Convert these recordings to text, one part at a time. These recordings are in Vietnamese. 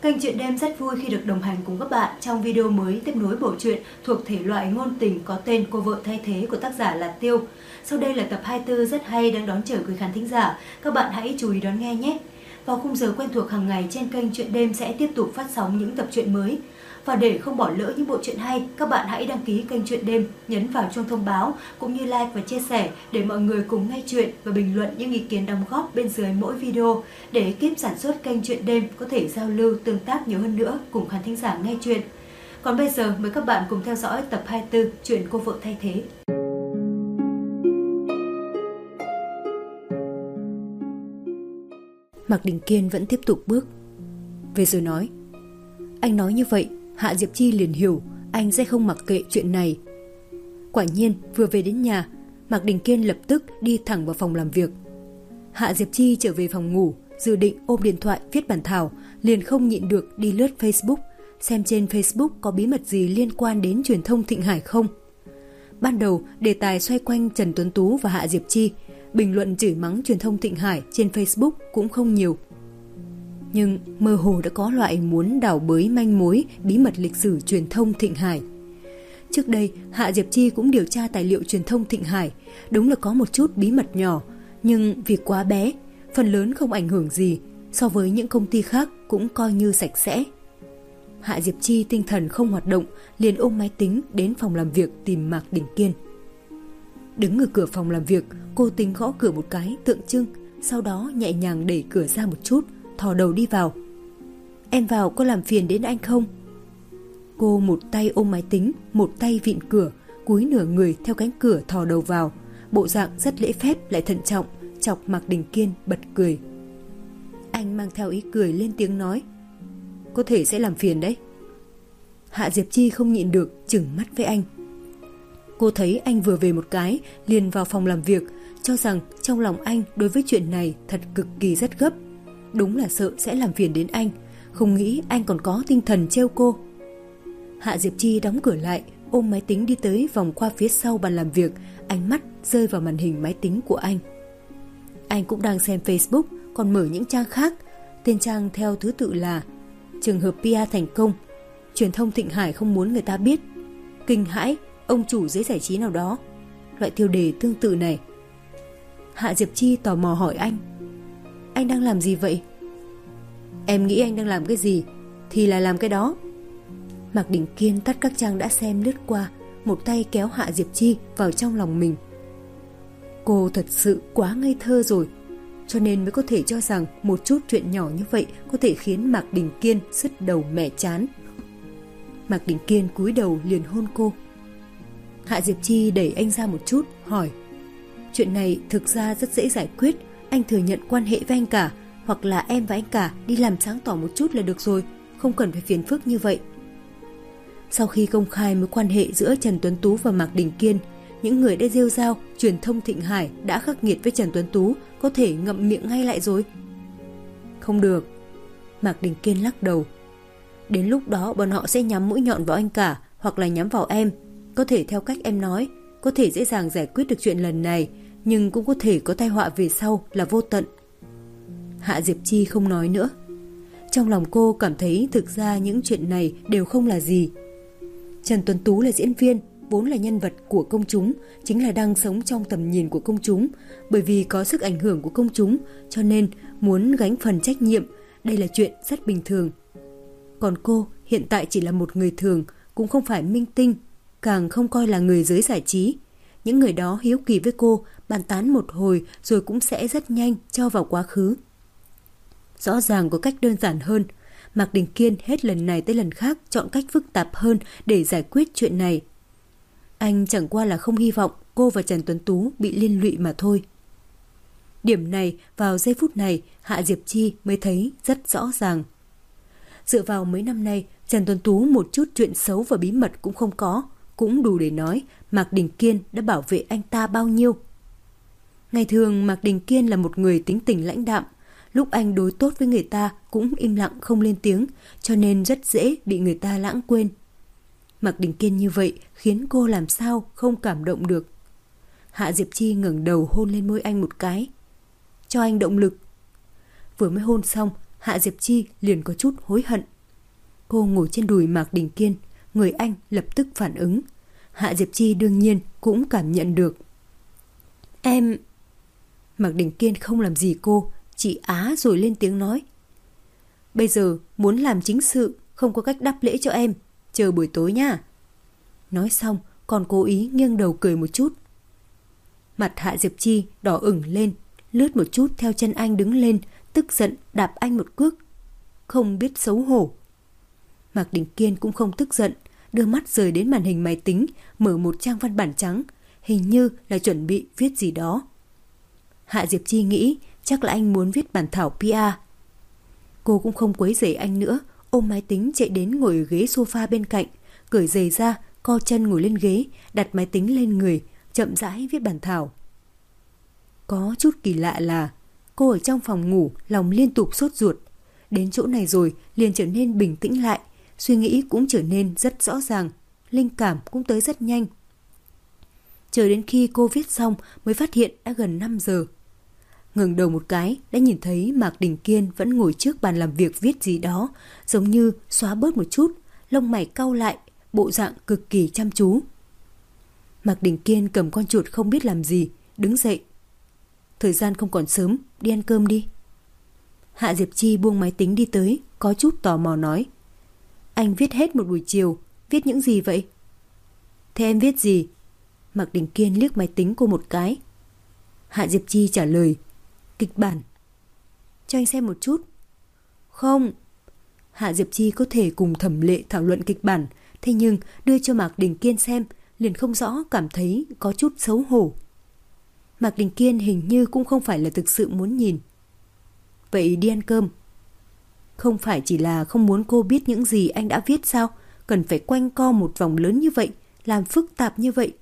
Kênh Chuyện Đêm rất vui khi được đồng hành cùng các bạn trong video mới tiếp nối bộ truyện thuộc thể loại ngôn tình có tên Cô vợ thay thế của tác giả là Tiêu. Sau đây là tập 24 rất hay đang đón chờ quý khán thính giả. Các bạn hãy chú ý đón nghe nhé. Vào khung giờ quen thuộc hàng ngày trên kênh Chuyện Đêm sẽ tiếp tục phát sóng những tập truyện mới. Và để không bỏ lỡ những bộ truyện hay, các bạn hãy đăng ký kênh Chuyện Đêm, nhấn vào chuông thông báo cũng như like và chia sẻ để mọi người cùng nghe chuyện và bình luận những ý kiến đóng góp bên dưới mỗi video để ekip sản xuất kênh Chuyện Đêm có thể giao lưu tương tác nhiều hơn nữa cùng khán thính giả nghe chuyện. Còn bây giờ mời các bạn cùng theo dõi tập 24 chuyện Cô vợ thay thế. Mạc Đình Kiên vẫn tiếp tục bước về rồi nói: anh nói như vậy, Hạ Diệp Chi liền hiểu anh sẽ không mặc kệ chuyện này. Quả nhiên vừa về đến nhà, Mạc Đình Kiên lập tức đi thẳng vào phòng làm việc. Hạ Diệp Chi trở về phòng ngủ, dự định ôm điện thoại viết bản thảo, liền không nhịn được đi lướt Facebook, xem trên Facebook có bí mật gì liên quan đến truyền thông Thịnh Hải không. Ban đầu đề tài xoay quanh Trần Tuấn Tú và Hạ Diệp Chi, bình luận chửi mắng truyền thông Thịnh Hải trên Facebook cũng không nhiều. Nhưng mơ hồ đã có loại muốn đào bới manh mối bí mật lịch sử truyền thông Thịnh Hải. Trước đây, Hạ Diệp Chi cũng điều tra tài liệu truyền thông Thịnh Hải, đúng là có một chút bí mật nhỏ, nhưng vì quá bé, phần lớn không ảnh hưởng gì, so với những công ty khác cũng coi như sạch sẽ. Hạ Diệp Chi tinh thần không hoạt động, liền ôm máy tính đến phòng làm việc tìm Mạc Đình Kiên. Đứng ở cửa phòng làm việc, cô tính gõ cửa một cái tượng trưng, sau đó nhẹ nhàng đẩy cửa ra một chút, thò đầu đi vào. Em vào có làm phiền đến anh không? Cô một tay ôm máy tính, một tay vịn cửa, cúi nửa người theo cánh cửa thò đầu vào, bộ dạng rất lễ phép lại thận trọng, chọc Mạc Đình Kiên bật cười. Anh mang theo ý cười lên tiếng nói: có thể sẽ làm phiền đấy. Hạ Diệp Chi không nhịn được chừng mắt với anh. Cô thấy anh vừa về một cái liền vào phòng làm việc, cho rằng trong lòng anh đối với chuyện này thật cực kỳ rất gấp. Đúng là sợ sẽ làm phiền đến anh, không nghĩ anh còn có tinh thần trêu cô. Hạ Diệp Chi đóng cửa lại, ôm máy tính đi tới vòng qua phía sau bàn làm việc, ánh mắt rơi vào màn hình máy tính của anh. Anh cũng đang xem Facebook, còn mở những trang khác. Tên trang theo thứ tự là: trường hợp PR thành công, truyền thông Thịnh Hải không muốn người ta biết, kinh hãi, ông chủ giới giải trí nào đó, loại tiêu đề tương tự này. Hạ Diệp Chi tò mò hỏi anh đang làm gì vậy? Em nghĩ anh đang làm cái gì thì là làm cái đó. Mạc Đình Kiên tắt các trang đã xem lướt qua, một tay kéo Hạ Diệp Chi vào trong lòng mình. Cô thật sự quá ngây thơ rồi, cho nên mới có thể cho rằng một chút chuyện nhỏ như vậy có thể khiến Mạc Đình Kiên sứt đầu mẻ chán. Mạc Đình Kiên cúi đầu liền hôn cô. Hạ Diệp Chi đẩy anh ra một chút, hỏi: chuyện này thực ra rất dễ giải quyết, anh thừa nhận quan hệ với anh cả, hoặc là em và anh cả đi làm sáng tỏ một chút là được rồi, không cần phải phiền phức như vậy. Sau khi công khai mối quan hệ giữa Trần Tuấn Tú và Mạc Đình Kiên, những người đã rêu rao truyền thông Thịnh Hải đã khắc nghiệt với Trần Tuấn Tú có thể ngậm miệng ngay lại rồi. Không được, Mạc Đình Kiên lắc đầu. Đến lúc đó bọn họ sẽ nhắm mũi nhọn vào anh cả, hoặc là nhắm vào em. Có thể theo cách em nói, có thể dễ dàng giải quyết được chuyện lần này, nhưng cũng có thể có tai họa về sau là vô tận. Hạ Diệp Chi không nói nữa. Trong lòng cô cảm thấy thực ra những chuyện này đều không là gì. Trần Tuấn Tú là diễn viên, vốn là nhân vật của công chúng, chính là đang sống trong tầm nhìn của công chúng. Bởi vì có sức ảnh hưởng của công chúng, cho nên muốn gánh phần trách nhiệm, đây là chuyện rất bình thường. Còn cô hiện tại chỉ là một người thường, cũng không phải minh tinh, càng không coi là người giới giải trí. Những người đó hiếu kỳ với cô, bàn tán một hồi rồi cũng sẽ rất nhanh cho vào quá khứ. Rõ ràng có cách đơn giản hơn. Mạc Đình Kiên hết lần này tới lần khác chọn cách phức tạp hơn để giải quyết chuyện này. Anh chẳng qua là không hy vọng cô và Trần Tuấn Tú bị liên lụy mà thôi. Điểm này vào giây phút này Hạ Diệp Chi mới thấy rất rõ ràng. Dựa vào mấy năm nay, Trần Tuấn Tú một chút chuyện xấu và bí mật cũng không có, cũng đủ để nói Mạc Đình Kiên đã bảo vệ anh ta bao nhiêu. Ngày thường Mạc Đình Kiên là một người tính tình lãnh đạm, lúc anh đối tốt với người ta cũng im lặng không lên tiếng, cho nên rất dễ bị người ta lãng quên. Mạc Đình Kiên như vậy khiến cô làm sao không cảm động được. Hạ Diệp Chi ngẩng đầu hôn lên môi anh một cái, cho anh động lực. Vừa mới hôn xong, Hạ Diệp Chi liền có chút hối hận. Cô ngồi trên đùi Mạc Đình Kiên, người anh lập tức phản ứng. Hạ Diệp Chi đương nhiên cũng cảm nhận được. Em... Mạc Đình Kiên không làm gì cô, chỉ á rồi lên tiếng nói. Bây giờ muốn làm chính sự, không có cách đáp lễ cho em, chờ buổi tối nha. Nói xong còn cố ý nghiêng đầu cười một chút. Mặt Hạ Diệp Chi đỏ ửng lên, lướt một chút theo chân anh đứng lên, tức giận đạp anh một cước. Không biết xấu hổ. Mạc Đình Kiên cũng không tức giận, đưa mắt rời đến màn hình máy tính, mở một trang văn bản trắng, hình như là chuẩn bị viết gì đó. Hạ Diệp Chi nghĩ chắc là anh muốn viết bản thảo PR. Cô cũng không quấy rầy anh nữa, ôm máy tính chạy đến ngồi ở ghế sofa bên cạnh, cởi giày ra, co chân ngồi lên ghế, đặt máy tính lên người, chậm rãi viết bản thảo. Có chút kỳ lạ là cô ở trong phòng ngủ lòng liên tục sốt ruột. Đến chỗ này rồi liền trở nên bình tĩnh lại, suy nghĩ cũng trở nên rất rõ ràng, linh cảm cũng tới rất nhanh. Chờ đến khi cô viết xong mới phát hiện đã gần 5 giờ. Ngẩng đầu một cái đã nhìn thấy Mạc Đình Kiên vẫn ngồi trước bàn làm việc viết gì đó, giống như xóa bớt một chút, lông mày cau lại, bộ dạng cực kỳ chăm chú. Mạc Đình Kiên cầm con chuột không biết làm gì, đứng dậy. Thời gian không còn sớm, đi ăn cơm đi. Hạ Diệp Chi buông máy tính đi tới, có chút tò mò nói. Anh viết hết một buổi chiều, viết những gì vậy? Thế em viết gì? Mạc Đình Kiên liếc máy tính cô một cái. Hạ Diệp Chi trả lời. Kịch bản. Cho anh xem một chút. Không. Hạ Diệp Chi có thể cùng Thẩm Lệ thảo luận kịch bản, thế nhưng đưa cho Mạc Đình Kiên xem liền không rõ, cảm thấy có chút xấu hổ. Mạc Đình Kiên hình như cũng không phải là thực sự muốn nhìn. Vậy đi ăn cơm. Không phải chỉ là không muốn cô biết những gì anh đã viết sao? Cần phải quanh co một vòng lớn như vậy, làm phức tạp như vậy.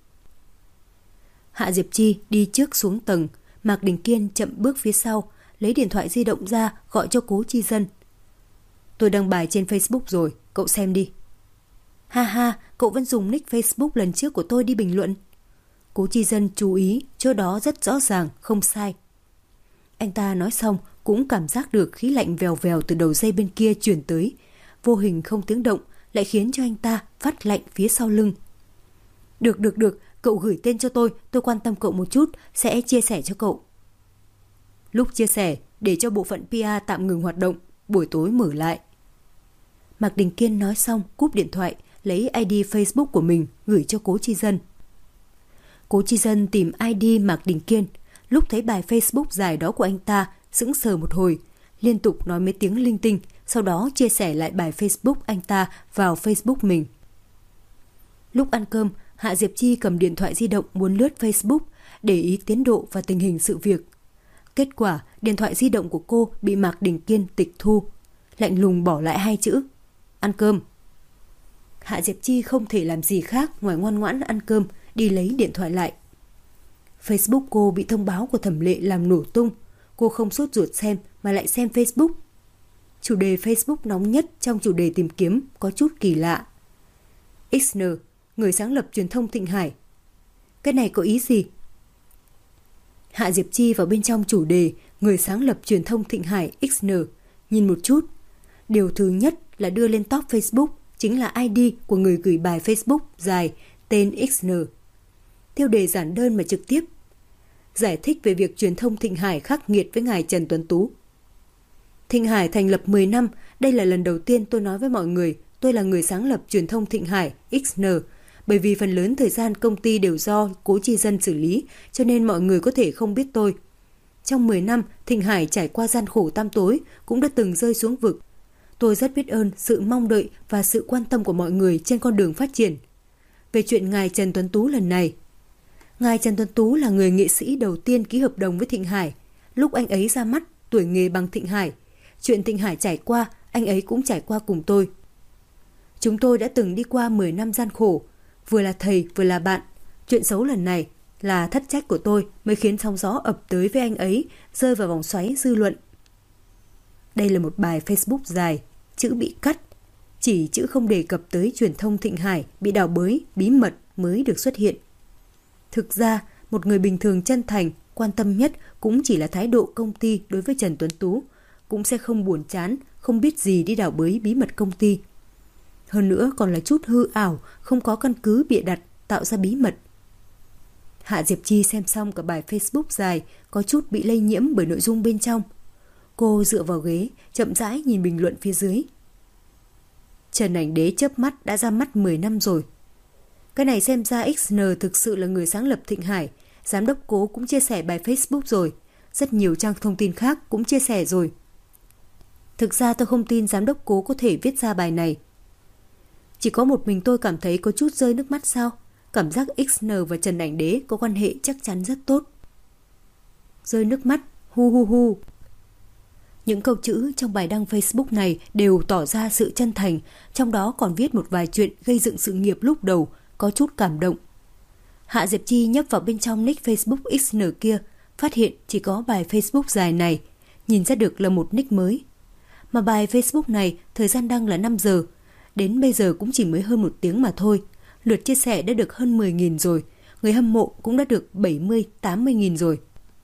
Hạ Diệp Chi đi trước xuống tầng, Mạc Đình Kiên chậm bước phía sau, lấy điện thoại di động ra gọi cho Cố Chi Dân. Tôi đăng bài trên Facebook rồi, cậu xem đi. Ha ha, cậu vẫn dùng nick Facebook lần trước của tôi đi bình luận. Cố Chi Dân chú ý, chỗ đó rất rõ ràng, không sai. Anh ta nói xong cũng cảm giác được khí lạnh vèo vèo từ đầu dây bên kia truyền tới, vô hình không tiếng động lại khiến cho anh ta phát lạnh phía sau lưng. Được, cậu gửi tên cho tôi quan tâm cậu một chút, sẽ chia sẻ cho cậu. Lúc chia sẻ, để cho bộ phận PR tạm ngừng hoạt động, buổi tối mở lại. Mạc Đình Kiên nói xong cúp điện thoại, lấy ID Facebook của mình gửi cho Cố Chi Dân. Cố Chi Dân tìm ID Mạc Đình Kiên, lúc thấy bài Facebook dài đó của anh ta, sững sờ một hồi, liên tục nói mấy tiếng linh tinh, sau đó chia sẻ lại bài Facebook anh ta vào Facebook mình. Lúc ăn cơm, Hạ Diệp Chi cầm điện thoại di động muốn lướt Facebook, để ý tiến độ và tình hình sự việc. Kết quả, điện thoại di động của cô bị Mạc Đình Kiên tịch thu, lạnh lùng bỏ lại 2 chữ: ăn cơm. Hạ Diệp Chi không thể làm gì khác ngoài ngoan ngoãn ăn cơm, đi lấy điện thoại lại. Facebook cô bị thông báo của Thẩm Lệ làm nổ tung, cô không sốt ruột xem mà lại xem Facebook. Chủ đề Facebook nóng nhất trong chủ đề tìm kiếm có chút kỳ lạ. XN, người sáng lập truyền thông Thịnh Hải. Cái này có ý gì? Hạ Diệp Chi vào bên trong chủ đề người sáng lập truyền thông Thịnh Hải XN, nhìn một chút. Điều thứ nhất là đưa lên top Facebook chính là ID của người gửi bài Facebook dài tên XN. Tiêu đề giản đơn mà trực tiếp. Giải thích về việc truyền thông Thịnh Hải khắc nghiệt với ngài Trần Tuấn Tú. Thịnh Hải thành lập 10 năm, đây là lần đầu tiên tôi nói với mọi người tôi là người sáng lập truyền thông Thịnh Hải XN, bởi vì phần lớn thời gian công ty đều do Cố Chi Dân xử lý, cho nên mọi người có thể không biết tôi. Trong 10 năm, Thịnh Hải trải qua gian khổ tăm tối, cũng đã từng rơi xuống vực. Tôi rất biết ơn sự mong đợi và sự quan tâm của mọi người trên con đường phát triển. Về chuyện ngài Trần Tuấn Tú lần này, ngài Trần Tuấn Tú là người nghệ sĩ đầu tiên ký hợp đồng với Thịnh Hải. Lúc anh ấy ra mắt, tuổi nghề bằng Thịnh Hải. Chuyện Thịnh Hải trải qua, anh ấy cũng trải qua cùng tôi. Chúng tôi đã từng đi qua 10 năm gian khổ, vừa là thầy vừa là bạn. Chuyện xấu lần này là thất trách của tôi mới khiến sóng gió ập tới với anh ấy, rơi vào vòng xoáy dư luận. Đây là một bài Facebook dài, chữ bị cắt. Chỉ chữ không đề cập tới truyền thông Thịnh Hải bị đào bới, bí mật mới được xuất hiện. Thực ra, một người bình thường chân thành, quan tâm nhất cũng chỉ là thái độ công ty đối với Trần Tuấn Tú, cũng sẽ không buồn chán, không biết gì đi đào bới bí mật công ty. Hơn nữa còn là chút hư ảo, không có căn cứ bịa đặt, tạo ra bí mật. Hạ Diệp Chi xem xong cả bài Facebook dài, có chút bị lây nhiễm bởi nội dung bên trong. Cô dựa vào ghế, chậm rãi nhìn bình luận phía dưới. Trần Ảnh Đế chớp mắt đã ra mắt 10 năm rồi. Cái này xem ra XN thực sự là người sáng lập Thịnh Hải. Giám đốc Cố cũng chia sẻ bài Facebook rồi. Rất nhiều trang thông tin khác cũng chia sẻ rồi. Thực ra tôi không tin giám đốc Cố có thể viết ra bài này. Chỉ có một mình tôi cảm thấy có chút rơi nước mắt sao? Cảm giác XN và Trần Ảnh Đế có quan hệ chắc chắn rất tốt. Rơi nước mắt, hu hu hu. Những câu chữ trong bài đăng Facebook này đều tỏ ra sự chân thành, trong đó còn viết một vài chuyện gây dựng sự nghiệp lúc đầu, có chút cảm động. Hạ Diệp Chi nhấp vào bên trong nick Facebook XN kia, phát hiện chỉ có bài Facebook dài này, nhìn ra được là một nick mới. Mà bài Facebook này thời gian đăng là 5 giờ, đến bây giờ cũng chỉ mới hơn 1 tiếng mà thôi. Lượt chia sẻ đã được hơn 10.000 rồi, người hâm mộ cũng đã được 70-80.000 rồi.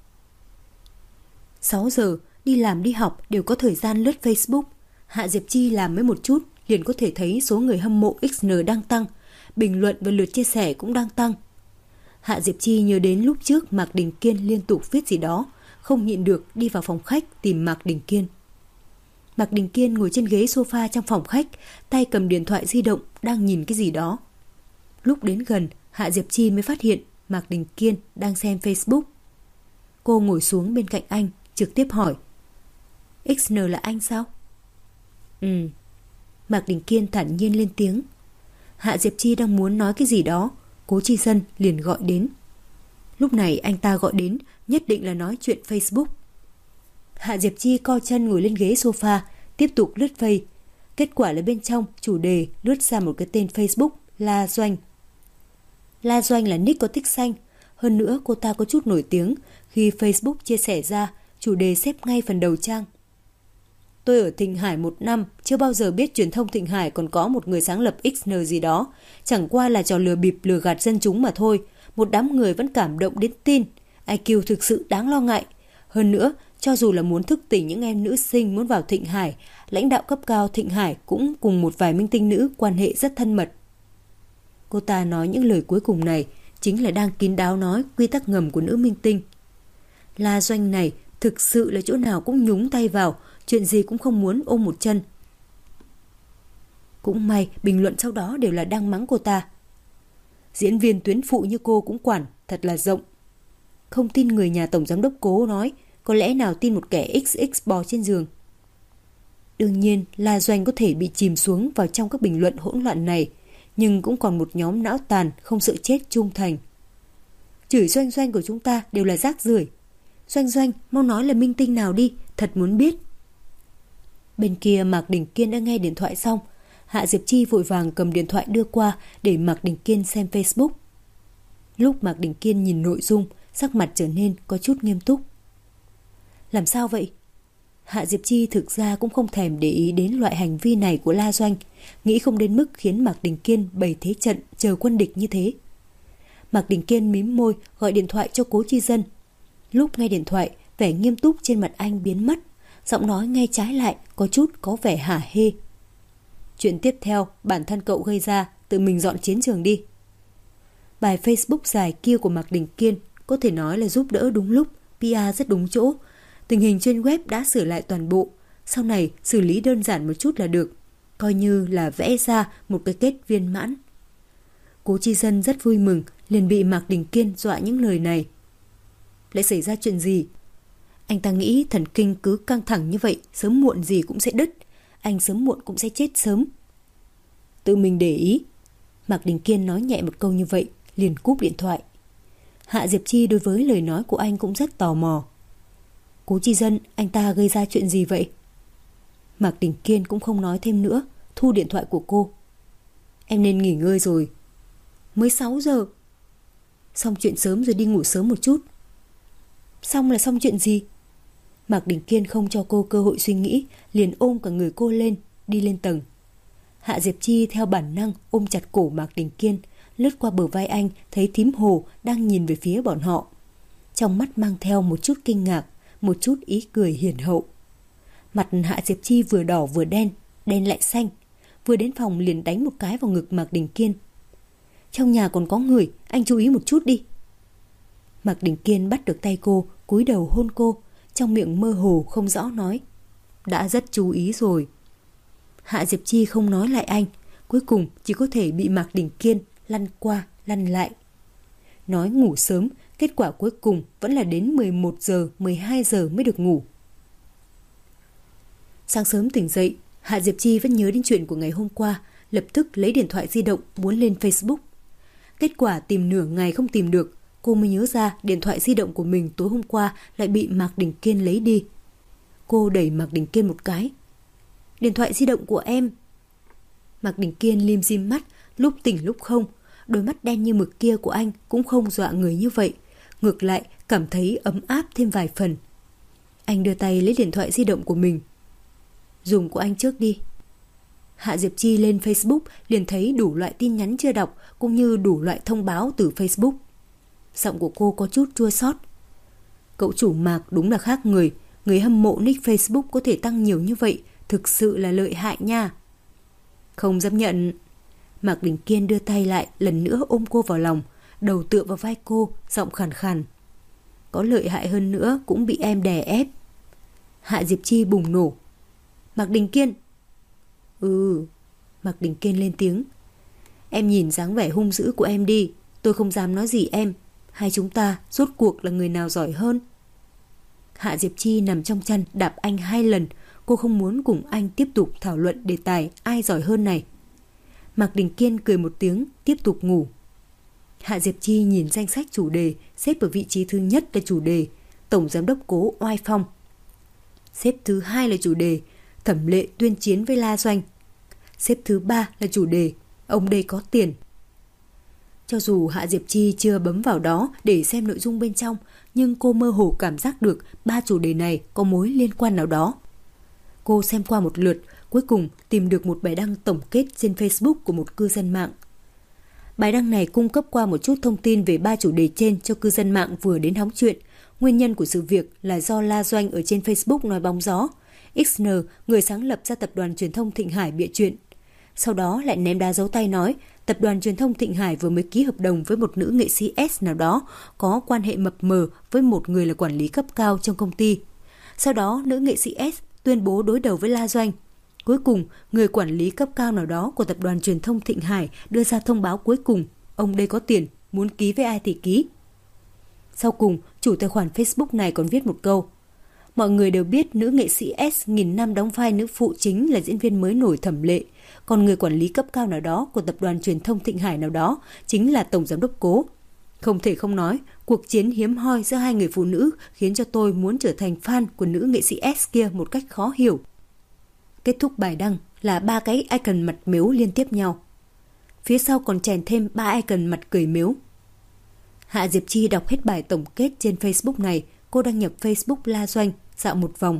6 giờ, đi làm đi học đều có thời gian lướt Facebook. Hạ Diệp Chi làm mới một chút liền có thể thấy số người hâm mộ XN đang tăng, bình luận và lượt chia sẻ cũng đang tăng. Hạ Diệp Chi nhớ đến lúc trước Mạc Đình Kiên liên tục viết gì đó, không nhịn được đi vào phòng khách tìm Mạc Đình Kiên. Mạc Đình Kiên ngồi trên ghế sofa trong phòng khách, tay cầm điện thoại di động đang nhìn cái gì đó. Lúc đến gần, Hạ Diệp Chi mới phát hiện Mạc Đình Kiên đang xem Facebook. Cô ngồi xuống bên cạnh anh, trực tiếp hỏi: XN là anh sao? Ừ. Mạc Đình Kiên thản nhiên lên tiếng. Hạ Diệp Chi đang muốn nói cái gì đó, Cố Chi Dân liền gọi đến. Lúc này anh ta gọi đến nhất định là nói chuyện Facebook. Hạ Diệp Chi co chân ngồi lên ghế sofa, tiếp tục lướt Face. Kết quả là bên trong chủ đề lướt ra một cái tên Facebook La Doanh. La Doanh là nick có tích xanh. Hơn nữa cô ta có chút nổi tiếng, khi Facebook chia sẻ ra, chủ đề xếp ngay phần đầu trang. Tôi ở Thịnh Hải 1 năm, chưa bao giờ biết truyền thông Thịnh Hải còn có một người sáng lập XN gì đó. Chẳng qua là trò lừa bịp lừa gạt dân chúng mà thôi. Một đám người vẫn cảm động đến tin. IQ thực sự đáng lo ngại. Hơn nữa, cho dù là muốn thức tỉnh những em nữ sinh muốn vào Thịnh Hải, lãnh đạo cấp cao Thịnh Hải cũng cùng một vài minh tinh nữ quan hệ rất thân mật. Cô ta nói những lời cuối cùng này chính là đang kín đáo nói quy tắc ngầm của nữ minh tinh. La Doanh này thực sự là chỗ nào cũng nhúng tay vào, chuyện gì cũng không muốn ôm một chân. Cũng may bình luận sau đó đều là đang mắng cô ta. Diễn viên tuyến phụ như cô cũng quản, thật là rộng. Không tin người nhà tổng giám đốc Cố nói, có lẽ nào tin một kẻ XX bò trên giường. Đương nhiên La Doanh có thể bị chìm xuống vào trong các bình luận hỗn loạn này, nhưng cũng còn một nhóm não tàn không sợ chết trung thành. Chửi Doanh Doanh của chúng ta đều là rác rưởi. Doanh Doanh mau nói là minh tinh nào đi, thật muốn biết. Bên kia Mạc Đình Kiên đã nghe điện thoại xong, Hạ Diệp Chi vội vàng cầm điện thoại đưa qua để Mạc Đình Kiên xem Facebook. Lúc Mạc Đình Kiên nhìn nội dung, sắc mặt trở nên có chút nghiêm túc. Làm sao vậy? Hạ Diệp Chi thực ra cũng không thèm để ý đến loại hành vi này của La Doanh, nghĩ không đến mức khiến Mạc Đình Kiên bày thế trận chờ quân địch như thế. Mạc Đình Kiên mím môi gọi điện thoại cho Cố Chi Dân. Lúc nghe điện thoại, vẻ nghiêm túc trên mặt anh biến mất, giọng nói nghe trái lại có chút có vẻ hả hê. Chuyện tiếp theo bản thân cậu gây ra, tự mình dọn chiến trường đi. Bài Facebook dài kia của Mạc Đình Kiên có thể nói là giúp đỡ đúng lúc, PR rất đúng chỗ. Tình hình trên web đã sửa lại toàn bộ, sau này xử lý đơn giản một chút là được, coi như là vẽ ra một cái kết viên mãn. Cố Chi Dân rất vui mừng, liền bị Mạc Đình Kiên dọa những lời này. Lại xảy ra chuyện gì? Anh ta nghĩ thần kinh cứ căng thẳng như vậy, sớm muộn gì cũng sẽ đứt, anh sớm muộn cũng sẽ chết sớm. Tự mình để ý. Mạc Đình Kiên nói nhẹ một câu như vậy, liền cúp điện thoại. Hạ Diệp Chi đối với lời nói của anh cũng rất tò mò. Cố Chi Dân, anh ta gây ra chuyện gì vậy? Mạc Đình Kiên cũng không nói thêm nữa, thu điện thoại của cô. Em nên nghỉ ngơi rồi. Mới 6 giờ. Xong chuyện sớm rồi đi ngủ sớm một chút. Xong là xong chuyện gì? Mạc Đình Kiên không cho cô cơ hội suy nghĩ, liền ôm cả người cô lên, đi lên tầng. Hạ Diệp Chi theo bản năng ôm chặt cổ Mạc Đình Kiên, lướt qua bờ vai anh, thấy thím Hồ đang nhìn về phía bọn họ. Trong mắt mang theo một chút kinh ngạc, một chút ý cười hiền hậu. Mặt Hạ Diệp Chi vừa đỏ vừa đen, đen lại xanh. vừa đến phòng liền đánh một cái vào ngực Mạc Đình Kiên. Trong nhà còn có người, anh chú ý một chút đi. Mạc Đình Kiên bắt được tay cô, cúi đầu hôn cô, trong miệng mơ hồ không rõ nói. Đã rất chú ý rồi. Hạ Diệp Chi không nói lại anh, cuối cùng chỉ có thể bị Mạc Đình Kiên lăn qua lăn lại. Nói ngủ sớm, kết quả cuối cùng vẫn là đến 11 giờ, 12 giờ mới được ngủ. Sáng sớm tỉnh dậy, Hạ Diệp Chi vẫn nhớ đến chuyện của ngày hôm qua, lập tức lấy điện thoại di động muốn lên Facebook. Kết quả tìm nửa ngày không tìm được, cô mới nhớ ra điện thoại di động của mình tối hôm qua lại bị Mạc Đình Kiên lấy đi. Cô đẩy Mạc Đình Kiên một cái. Điện thoại di động của em. Mạc Đình Kiên lim dim mắt, lúc tỉnh lúc không. Đôi mắt đen như mực kia của anh cũng không dọa người như vậy, ngược lại cảm thấy ấm áp thêm vài phần. Anh đưa tay lấy điện thoại di động của mình. Dùng của anh trước đi. Hạ Diệp Chi lên Facebook liền thấy đủ loại tin nhắn chưa đọc cũng như đủ loại thông báo từ Facebook. Giọng của cô có chút chua xót. Cậu chủ Mạc đúng là khác người, người hâm mộ nick Facebook có thể tăng nhiều như vậy, thực sự là lợi hại nha. Không dám nhận. Mạc Đình Kiên đưa tay lại lần nữa ôm cô vào lòng, đầu tựa vào vai cô, giọng khàn khàn. Có lợi hại hơn nữa cũng bị em đè ép. Hạ Diệp Chi bùng nổ. Mạc Đình Kiên. Mạc Đình Kiên lên tiếng. Em nhìn dáng vẻ hung dữ của em đi, tôi không dám nói gì em. Hai chúng ta rốt cuộc là người nào giỏi hơn? Hạ Diệp Chi nằm trong chăn đạp anh 2 lần. Cô không muốn cùng anh tiếp tục thảo luận đề tài ai giỏi hơn này. Mạc Đình Kiên cười một tiếng, tiếp tục ngủ. Hạ Diệp Chi nhìn danh sách chủ đề, xếp ở vị trí thứ nhất là chủ đề Tổng Giám đốc Cố oai phong. Xếp thứ 2 là chủ đề Thẩm Lệ tuyên chiến với La Doanh. Xếp thứ 3 là chủ đề Ông đây có tiền. Cho dù Hạ Diệp Chi chưa bấm vào đó để xem nội dung bên trong, nhưng cô mơ hồ cảm giác được 3 chủ đề này có mối liên quan nào đó. Cô xem qua một lượt, cuối cùng tìm được một bài đăng tổng kết trên Facebook của một cư dân mạng. Bài đăng này cung cấp qua một chút thông tin về 3 chủ đề trên cho cư dân mạng vừa đến hóng chuyện. Nguyên nhân của sự việc là do La Doanh ở trên Facebook nói bóng gió. XN, người sáng lập ra tập đoàn truyền thông Thịnh Hải bịa chuyện. Sau đó lại ném đá giấu tay nói tập đoàn truyền thông Thịnh Hải vừa mới ký hợp đồng với một nữ nghệ sĩ S nào đó có quan hệ mập mờ với một người là quản lý cấp cao trong công ty. Sau đó nữ nghệ sĩ S tuyên bố đối đầu với La Doanh. Cuối cùng, người quản lý cấp cao nào đó của tập đoàn truyền thông Thịnh Hải đưa ra thông báo cuối cùng, ông đây có tiền, muốn ký với ai thì ký. Sau cùng, chủ tài khoản Facebook này còn viết một câu. Mọi người đều biết nữ nghệ sĩ S nghìn năm đóng vai nữ phụ chính là diễn viên mới nổi Thẩm Lệ, còn người quản lý cấp cao nào đó của tập đoàn truyền thông Thịnh Hải nào đó chính là Tổng Giám đốc Cố. Không thể không nói, cuộc chiến hiếm hoi giữa hai người phụ nữ khiến cho tôi muốn trở thành fan của nữ nghệ sĩ S kia một cách khó hiểu. Kết thúc bài đăng là 3 cái icon mặt mếu liên tiếp nhau. Phía sau còn chèn thêm 3 icon mặt cười mếu. Hạ Diệp Chi đọc hết bài tổng kết trên Facebook này, cô đăng nhập Facebook La Doanh, dạo một vòng.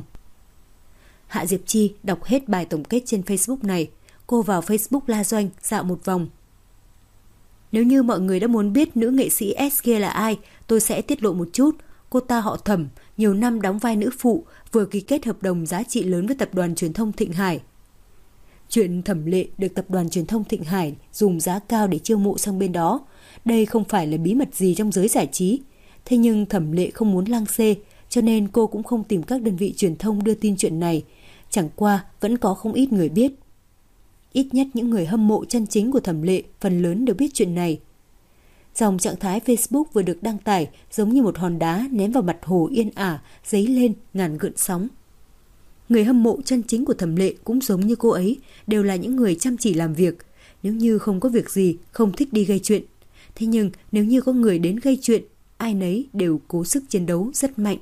Hạ Diệp Chi đọc hết bài tổng kết trên Facebook này, cô vào Facebook La Doanh, dạo một vòng. Nếu như mọi người đã muốn biết nữ nghệ sĩ S kia là ai, tôi sẽ tiết lộ một chút. Cô ta họ Thẩm, nhiều năm đóng vai nữ phụ, vừa ký kết hợp đồng giá trị lớn với tập đoàn truyền thông Thịnh Hải. Chuyện Thẩm Lệ được tập đoàn truyền thông Thịnh Hải dùng giá cao để chiêu mộ sang bên đó. Đây không phải là bí mật gì trong giới giải trí. Thế nhưng Thẩm Lệ không muốn lăng xê, cho nên cô cũng không tìm các đơn vị truyền thông đưa tin chuyện này. Chẳng qua vẫn có không ít người biết. Ít nhất những người hâm mộ chân chính của Thẩm Lệ phần lớn đều biết chuyện này. Dòng trạng thái Facebook vừa được đăng tải giống như một hòn đá ném vào mặt hồ yên ả, dấy lên ngàn gợn sóng. Người hâm mộ chân chính của Thẩm Lệ cũng giống như cô ấy, đều là những người chăm chỉ làm việc. Nếu như không có việc gì, không thích đi gây chuyện. Thế nhưng nếu như có người đến gây chuyện, ai nấy đều cố sức chiến đấu rất mạnh.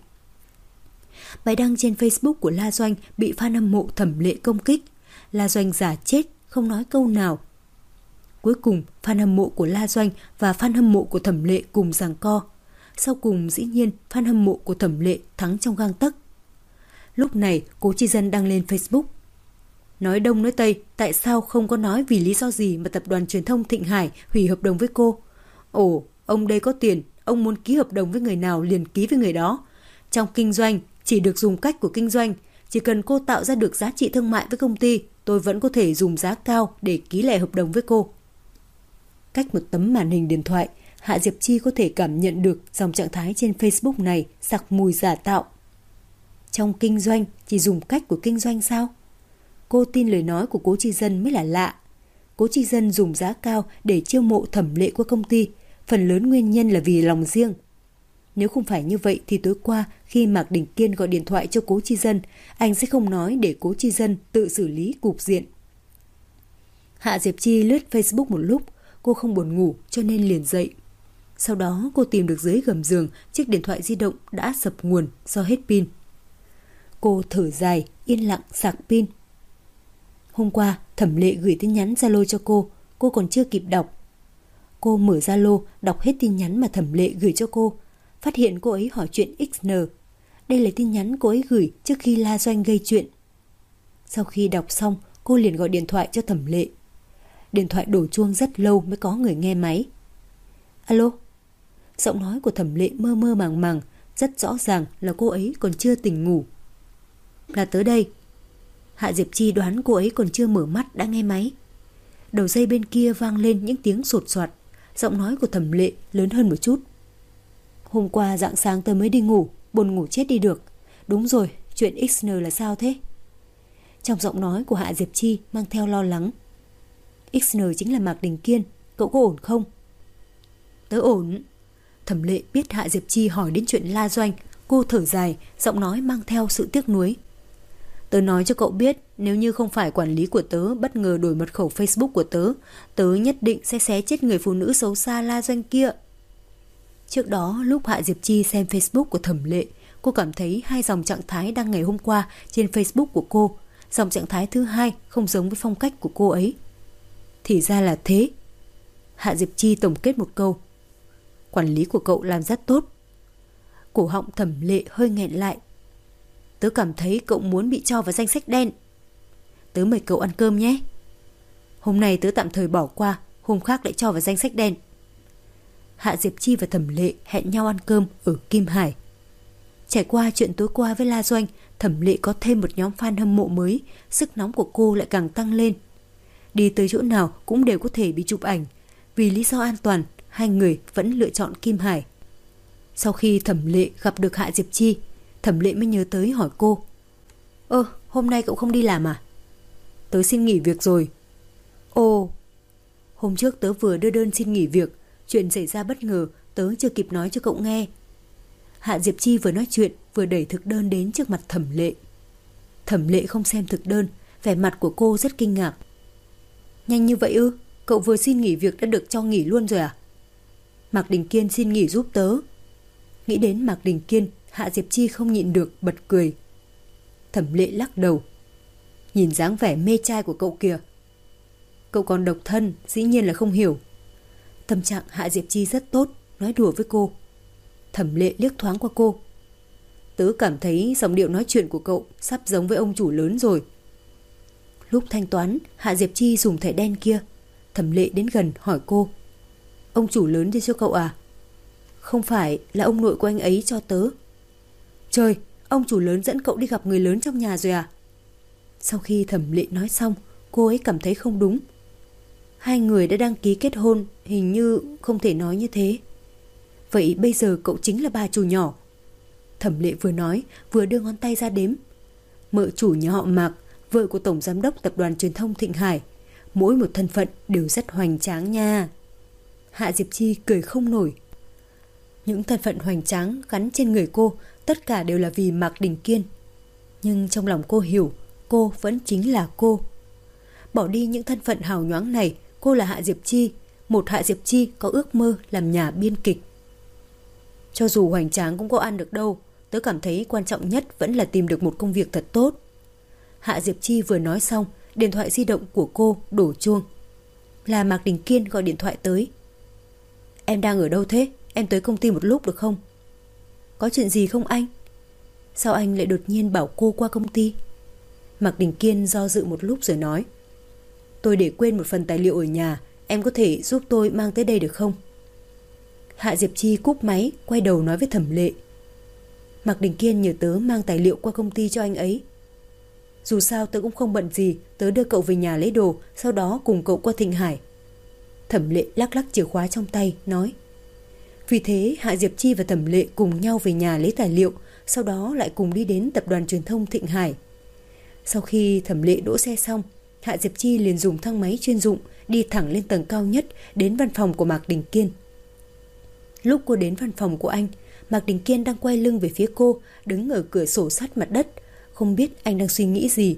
Bài đăng trên Facebook của La Doanh bị fan hâm mộ Thẩm Lệ công kích. La Doanh giả chết, không nói câu nào. Cuối cùng, fan hâm mộ của La Doanh và fan hâm mộ của Thẩm Lệ cùng giằng co. Sau cùng dĩ nhiên, fan hâm mộ của Thẩm Lệ thắng trong gang tấc. Lúc này, Cố Chi Dân đăng lên Facebook. Nói đông nói tây, tại sao không có nói vì lý do gì mà tập đoàn truyền thông Thịnh Hải hủy hợp đồng với cô? Ồ, ông đây có tiền, ông muốn ký hợp đồng với người nào liền ký với người đó. Trong kinh doanh, chỉ được dùng cách của kinh doanh. Chỉ cần cô tạo ra được giá trị thương mại với công ty, tôi vẫn có thể dùng giá cao để ký lại hợp đồng với cô. Cách một tấm màn hình điện thoại, Hạ Diệp Chi có thể cảm nhận được dòng trạng thái trên Facebook này sặc mùi giả tạo. Trong kinh doanh chỉ dùng cách của kinh doanh sao? Cô tin lời nói của Cố Chi Dân mới là lạ. Cố Chi Dân dùng giá cao để chiêu mộ Thẩm Lệ qua công ty, phần lớn nguyên nhân là vì lòng riêng. Nếu không phải như vậy thì tối qua khi Mạc Đình Kiên gọi điện thoại cho Cố Chi Dân, anh sẽ không nói để Cố Chi Dân tự xử lý cục diện. Hạ Diệp Chi lướt Facebook một lúc, cô không buồn ngủ cho nên liền dậy. Sau đó cô tìm được dưới gầm giường chiếc điện thoại di động đã sập nguồn do hết pin. Cô thở dài, yên lặng sạc pin. Hôm qua Thẩm Lệ gửi tin nhắn Zalo cho cô còn chưa kịp đọc. Cô mở Zalo đọc hết tin nhắn mà Thẩm Lệ gửi cho cô, phát hiện cô ấy hỏi chuyện XN. Đây là tin nhắn cô ấy gửi trước khi La Doanh gây chuyện. Sau khi đọc xong, cô liền gọi điện thoại cho Thẩm Lệ. Điện thoại đổ chuông rất lâu mới có người nghe máy. Alo? Giọng nói của Thẩm Lệ mơ mơ màng màng, rất rõ ràng là cô ấy còn chưa tỉnh ngủ. Là tới đây. Hạ Diệp Chi đoán cô ấy còn chưa mở mắt đã nghe máy. Đầu dây bên kia vang lên những tiếng sột soạt. Giọng nói của Thẩm Lệ lớn hơn một chút. Hôm qua rạng sáng tôi mới đi ngủ, buồn ngủ chết đi được. Đúng rồi, chuyện XN là sao thế? Trong giọng nói của Hạ Diệp Chi mang theo lo lắng. XN chính là Mạc Đình Kiên, cậu có ổn không? Tớ ổn. Thẩm Lệ biết Hạ Diệp Chi hỏi đến chuyện La Doanh, cô thở dài, giọng nói mang theo sự tiếc nuối. Tớ nói cho cậu biết, nếu như không phải quản lý của tớ bất ngờ đổi mật khẩu Facebook của tớ, tớ nhất định sẽ xé chết người phụ nữ xấu xa La Doanh kia. Trước đó, lúc Hạ Diệp Chi xem Facebook của Thẩm Lệ, cô cảm thấy hai dòng trạng thái đăng ngày hôm qua trên Facebook của cô. Dòng trạng thái thứ hai không giống với phong cách của cô ấy. Thì ra là thế. Hạ Diệp Chi tổng kết một câu. Quản lý của cậu làm rất tốt. Cổ họng Thẩm Lệ hơi nghẹn lại. Tớ cảm thấy cậu muốn bị cho vào danh sách đen. Tớ mời cậu ăn cơm nhé. Hôm nay tớ tạm thời bỏ qua, hôm khác lại cho vào danh sách đen. Hạ Diệp Chi và Thẩm Lệ hẹn nhau ăn cơm ở Kim Hải. Trải qua chuyện tối qua với La Doanh, Thẩm Lệ có thêm một nhóm fan hâm mộ mới, sức nóng của cô lại càng tăng lên. Đi tới chỗ nào cũng đều có thể bị chụp ảnh. Vì lý do an toàn, hai người vẫn lựa chọn Kim Hải. Sau khi Thẩm Lệ gặp được Hạ Diệp Chi, Thẩm Lệ mới nhớ tới hỏi cô. Hôm nay cậu không đi làm à? Tớ xin nghỉ việc rồi. Ồ, hôm trước tớ vừa đưa đơn xin nghỉ việc, chuyện xảy ra bất ngờ, tớ chưa kịp nói cho cậu nghe. Hạ Diệp Chi vừa nói chuyện vừa đẩy thực đơn đến trước mặt Thẩm Lệ. Thẩm Lệ không xem thực đơn, vẻ mặt của cô rất kinh ngạc. Nhanh như vậy ư? Cậu vừa xin nghỉ việc đã được cho nghỉ luôn rồi à? Mạc Đình Kiên xin nghỉ giúp tớ. Nghĩ đến Mạc Đình Kiên, Hạ Diệp Chi không nhịn được bật cười. Thẩm Lệ lắc đầu. Nhìn dáng vẻ mê trai của cậu kìa. Cậu còn độc thân, dĩ nhiên là không hiểu. Tâm trạng Hạ Diệp Chi rất tốt, nói đùa với cô. Thẩm Lệ liếc thoáng qua cô. Tớ cảm thấy giọng điệu nói chuyện của cậu sắp giống với ông chủ lớn rồi. Lúc thanh toán, Hạ Diệp Chi dùng thẻ đen kia. Thẩm Lệ đến gần hỏi cô. Ông chủ lớn đi cho cậu à? Không phải, là ông nội của anh ấy cho tớ. Trời, ông chủ lớn dẫn cậu đi gặp người lớn trong nhà rồi à? Sau khi Thẩm Lệ nói xong, cô ấy cảm thấy không đúng. Hai người đã đăng ký kết hôn, hình như không thể nói như thế. Vậy bây giờ cậu chính là bà chủ nhỏ. Thẩm Lệ vừa nói, vừa đưa ngón tay ra đếm. Mợ chủ nhà họ Mạc, vợ của Tổng Giám đốc Tập đoàn Truyền thông Thịnh Hải. Mỗi một thân phận đều rất hoành tráng nha. Hạ Diệp Chi cười không nổi. Những thân phận hoành tráng gắn trên người cô tất cả đều là vì Mạc Đình Kiên. Nhưng trong lòng cô hiểu, cô vẫn chính là cô. Bỏ đi những thân phận hào nhoáng này, cô là Hạ Diệp Chi, một Hạ Diệp Chi có ước mơ làm nhà biên kịch. Cho dù hoành tráng cũng có ăn được đâu, tớ cảm thấy quan trọng nhất vẫn là tìm được một công việc thật tốt. Hạ Diệp Chi vừa nói xong, điện thoại di động của cô đổ chuông. Là Mạc Đình Kiên gọi điện thoại tới. Em đang ở đâu thế? Em tới công ty một lúc được không? Có chuyện gì không anh? Sao anh lại đột nhiên bảo cô qua công ty? Mạc Đình Kiên do dự một lúc rồi nói. Tôi để quên một phần tài liệu ở nhà, em có thể giúp tôi mang tới đây được không? Hạ Diệp Chi cúp máy, quay đầu nói với Thẩm Lệ. Mạc Đình Kiên nhờ tớ mang tài liệu qua công ty cho anh ấy. Dù sao tớ cũng không bận gì, tớ đưa cậu về nhà lấy đồ, sau đó cùng cậu qua Thịnh Hải. Thẩm Lệ lắc lắc chìa khóa trong tay, nói. Vì thế Hạ Diệp Chi và Thẩm Lệ cùng nhau về nhà lấy tài liệu, sau đó lại cùng đi đến tập đoàn truyền thông Thịnh Hải. Sau khi Thẩm Lệ đỗ xe xong, Hạ Diệp Chi liền dùng thang máy chuyên dụng đi thẳng lên tầng cao nhất đến văn phòng của Mạc Đình Kiên. Lúc cô đến văn phòng của anh, Mạc Đình Kiên đang quay lưng về phía cô, đứng ở cửa sổ sát mặt đất, không biết anh đang suy nghĩ gì.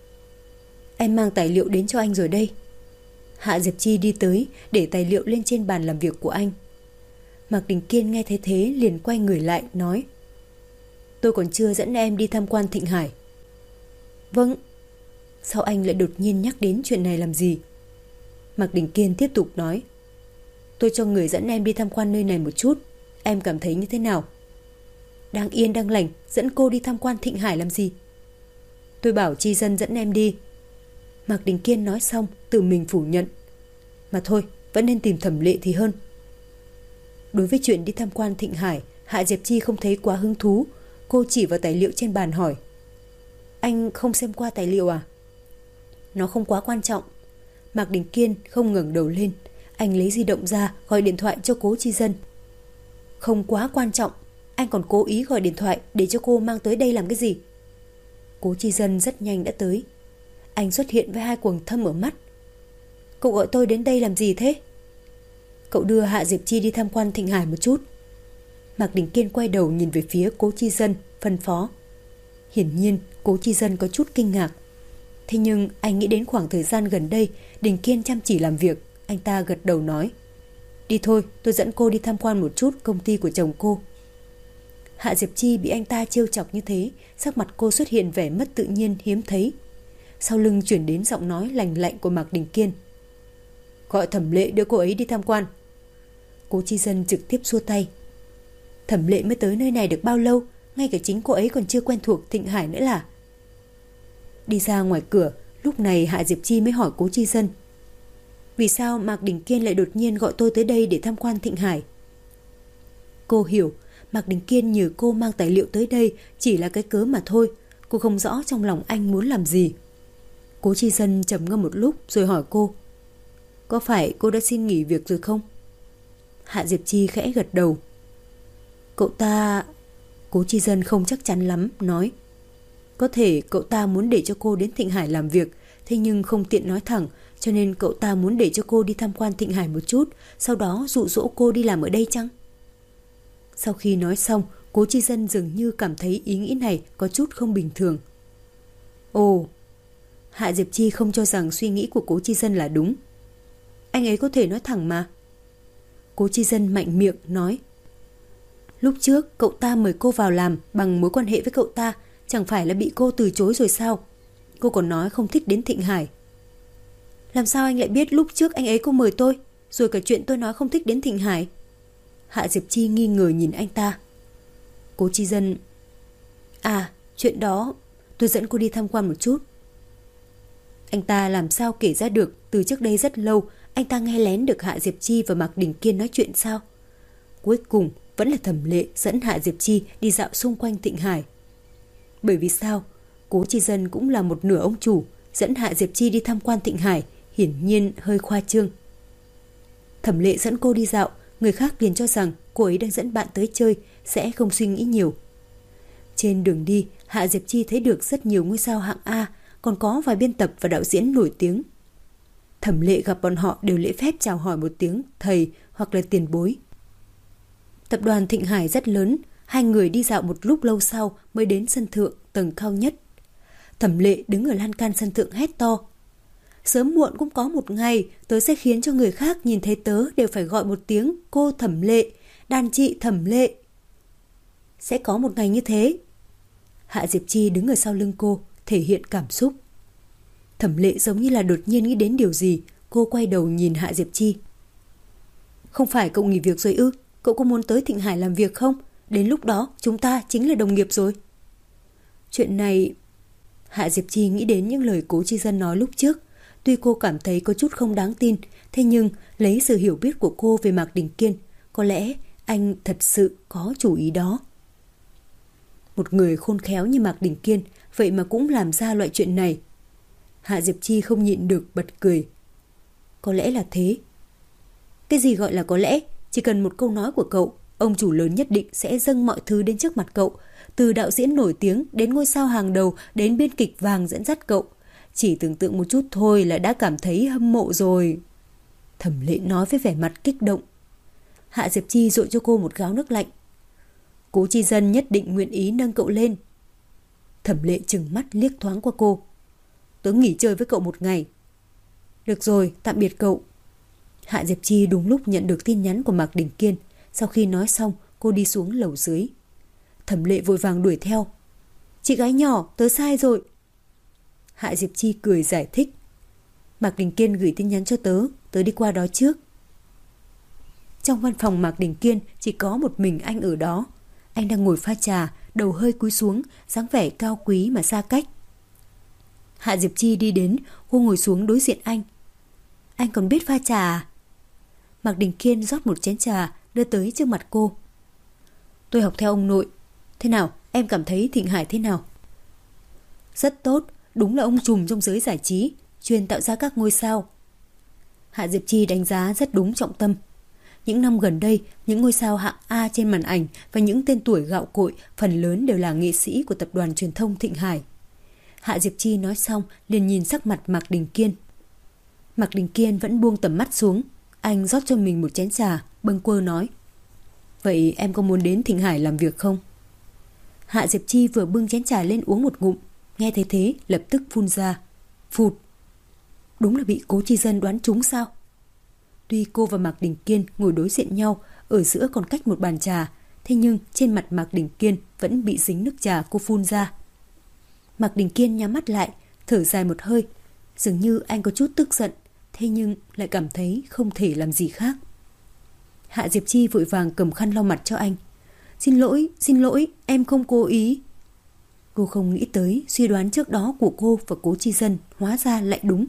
Em mang tài liệu đến cho anh rồi đây. Hạ Diệp Chi đi tới để tài liệu lên trên bàn làm việc của anh. Mạc Đình Kiên nghe thấy thế liền quay người lại nói. Tôi còn chưa dẫn em đi tham quan Thịnh Hải. Vâng. Sao anh lại đột nhiên nhắc đến chuyện này làm gì? Mạc Đình Kiên tiếp tục nói. Tôi cho người dẫn em đi tham quan nơi này một chút. Em cảm thấy như thế nào? Đang yên đang lành dẫn cô đi tham quan Thịnh Hải làm gì? Tôi bảo Chi Dân dẫn em đi. Mạc Đình Kiên nói xong tự mình phủ nhận. Mà thôi, vẫn nên tìm Thẩm Lệ thì hơn. Đối với chuyện đi tham quan Thịnh Hải, Hạ Diệp Chi không thấy quá hứng thú. Cô chỉ vào tài liệu trên bàn hỏi. Anh không xem qua tài liệu à? Nó không quá quan trọng. Mạc Đình Kiên không ngẩng đầu lên. Anh lấy di động ra gọi điện thoại cho Cố Chi Dân. Không quá quan trọng. Anh còn cố ý gọi điện thoại để cho cô mang tới đây làm cái gì? Cố Chi Dân rất nhanh đã tới. Anh xuất hiện với hai quầng thâm ở mắt. Cậu gọi tôi đến đây làm gì thế? Cậu đưa Hạ Diệp Chi đi tham quan Thịnh Hải một chút. Mạc Đình Kiên quay đầu nhìn về phía Cố Chi Dân, phân phó. Hiển nhiên Cố Chi Dân có chút kinh ngạc. Thế nhưng anh nghĩ đến khoảng thời gian gần đây Đình Kiên chăm chỉ làm việc. Anh ta gật đầu nói. Đi thôi, tôi dẫn cô đi tham quan một chút công ty của chồng cô. Hạ Diệp Chi bị anh ta trêu chọc như thế, sắc mặt cô xuất hiện vẻ mất tự nhiên hiếm thấy. Sau lưng chuyển đến giọng nói lành lạnh của Mạc Đình Kiên. Gọi Thẩm Lệ đưa cô ấy đi tham quan. Cố Chi Dân trực tiếp xua tay. Thẩm Lệ mới tới nơi này được bao lâu, ngay cả chính cô ấy còn chưa quen thuộc Thịnh Hải nữa là. Đi ra ngoài cửa, lúc này Hạ Diệp Chi mới hỏi Cố Chi Dân. Vì sao Mạc Đình Kiên lại đột nhiên gọi tôi tới đây để tham quan Thịnh Hải? Cô hiểu, Mạc Đình Kiên nhờ cô mang tài liệu tới đây chỉ là cái cớ mà thôi. Cô không rõ trong lòng anh muốn làm gì. Cố Chi Dân trầm ngâm một lúc rồi hỏi cô. Có phải cô đã xin nghỉ việc rồi không? Hạ Diệp Chi khẽ gật đầu. Cậu ta... Cố Chi Dân không chắc chắn lắm, nói. Có thể cậu ta muốn để cho cô đến Thịnh Hải làm việc, thế nhưng không tiện nói thẳng, cho nên cậu ta muốn để cho cô đi tham quan Thịnh Hải một chút, sau đó dụ dỗ cô đi làm ở đây chăng? Sau khi nói xong, Cố Chi Dân dường như cảm thấy ý nghĩ này có chút không bình thường. Ồ, Hạ Diệp Chi không cho rằng suy nghĩ của Cố Chi Dân là đúng. Anh ấy có thể nói thẳng mà. Cố Chi Dân mạnh miệng nói. Lúc trước cậu ta mời cô vào làm bằng mối quan hệ với cậu ta, chẳng phải là bị cô từ chối rồi sao? Cô còn nói không thích đến Thịnh Hải. Làm sao anh lại biết lúc trước anh ấy có mời tôi, rồi cả chuyện tôi nói không thích đến Thịnh Hải? Hạ Diệp Chi nghi ngờ nhìn anh ta. Cố Chi Dân. À, chuyện đó tôi dẫn cô đi tham quan một chút. Anh ta làm sao kể ra được từ trước đây rất lâu anh ta nghe lén được Hạ Diệp Chi và Mạc Đình Kiên nói chuyện sao? Cuối cùng vẫn là Thẩm Lệ dẫn Hạ Diệp Chi đi dạo xung quanh Thịnh Hải. Bởi vì sao? Cố Chi Dân cũng là một nửa ông chủ, dẫn Hạ Diệp Chi đi tham quan Thịnh Hải hiển nhiên hơi khoa trương. Thẩm Lệ dẫn cô đi dạo, người khác liền cho rằng cô ấy đang dẫn bạn tới chơi, sẽ không suy nghĩ nhiều. Trên đường đi, Hạ Diệp Chi thấy được rất nhiều ngôi sao hạng A, còn có vài biên tập và đạo diễn nổi tiếng. Thẩm Lệ gặp bọn họ đều lễ phép chào hỏi một tiếng thầy hoặc là tiền bối. Tập đoàn Thịnh Hải rất lớn, hai người đi dạo một lúc lâu sau mới đến sân thượng tầng cao nhất. Thẩm Lệ đứng ở lan can sân thượng hét to. Sớm muộn cũng có một ngày, tớ sẽ khiến cho người khác nhìn thấy tớ đều phải gọi một tiếng cô Thẩm Lệ, đàn chị Thẩm Lệ. Sẽ có một ngày như thế. Hạ Diệp Chi đứng ở sau lưng cô, thể hiện cảm xúc. Thẩm Lệ giống như là đột nhiên nghĩ đến điều gì, cô quay đầu nhìn Hạ Diệp Chi. Không phải cậu nghỉ việc rồi ư? Cậu có muốn tới Thịnh Hải làm việc không? Đến lúc đó chúng ta chính là đồng nghiệp rồi. Chuyện này... Hạ Diệp Chi nghĩ đến những lời Cố Chi Dân nói lúc trước. Tuy cô cảm thấy có chút không đáng tin, thế nhưng lấy sự hiểu biết của cô về Mạc Đình Kiên, có lẽ anh thật sự có chủ ý đó. Một người khôn khéo như Mạc Đình Kiên vậy mà cũng làm ra loại chuyện này. Hạ Diệp Chi không nhịn được bật cười. Có lẽ là thế. Cái gì gọi là có lẽ? Chỉ cần một câu nói của cậu, ông chủ lớn nhất định sẽ dâng mọi thứ đến trước mặt cậu. Từ đạo diễn nổi tiếng đến ngôi sao hàng đầu đến biên kịch vàng dẫn dắt cậu. Chỉ tưởng tượng một chút thôi là đã cảm thấy hâm mộ rồi. Thẩm Lệ nói với vẻ mặt kích động. Hạ Diệp Chi dội cho cô một gáo nước lạnh. Cố Chi Dân nhất định nguyện ý nâng cậu lên. Thẩm Lệ trừng mắt liếc thoáng qua cô. Tớ nghỉ chơi với cậu một ngày. Được rồi, tạm biệt cậu. Hạ Diệp Chi đúng lúc nhận được tin nhắn của Mạc Đình Kiên. Sau khi nói xong, cô đi xuống lầu dưới. Thẩm Lệ vội vàng đuổi theo. Chị gái nhỏ, tớ sai rồi. Hạ Diệp Chi cười giải thích. Mạc Đình Kiên gửi tin nhắn cho tớ đi qua đó trước. Trong văn phòng Mạc Đình Kiên chỉ có một mình anh ở đó. Anh đang ngồi pha trà, đầu hơi cúi xuống, dáng vẻ cao quý mà xa cách. Hạ Diệp Chi đi đến, cô ngồi xuống đối diện anh. Anh còn biết pha trà à? Mạc Đình Kiên rót một chén trà, đưa tới trước mặt cô. Tôi học theo ông nội. Thế nào, em cảm thấy Thịnh Hải thế nào? Rất tốt, đúng là ông trùm trong giới giải trí, chuyên tạo ra các ngôi sao. Hạ Diệp Chi đánh giá rất đúng trọng tâm. Những năm gần đây, những ngôi sao hạng A trên màn ảnh và những tên tuổi gạo cội phần lớn đều là nghệ sĩ của tập đoàn truyền thông Thịnh Hải. Hạ Diệp Chi nói xong liền nhìn sắc mặt Mạc Đình Kiên. Mạc Đình Kiên vẫn buông tầm mắt xuống. Anh rót cho mình một chén trà, bâng quơ nói. Vậy em có muốn đến Thịnh Hải làm việc không? Hạ Diệp Chi vừa bưng chén trà lên uống một ngụm, nghe thấy thế lập tức phun ra. Phụt. Đúng là bị Cố Chi Dân đoán trúng sao? Tuy cô và Mạc Đình Kiên ngồi đối diện nhau, ở giữa còn cách một bàn trà, thế nhưng trên mặt Mạc Đình Kiên vẫn bị dính nước trà cô phun ra. Mạc Đình Kiên nhắm mắt lại, thở dài một hơi. Dường như anh có chút tức giận, thế nhưng lại cảm thấy không thể làm gì khác. Hạ Diệp Chi vội vàng cầm khăn lau mặt cho anh. Xin lỗi, em không cố ý. Cô không nghĩ tới suy đoán trước đó của cô và Cố Chi Dân hóa ra lại đúng.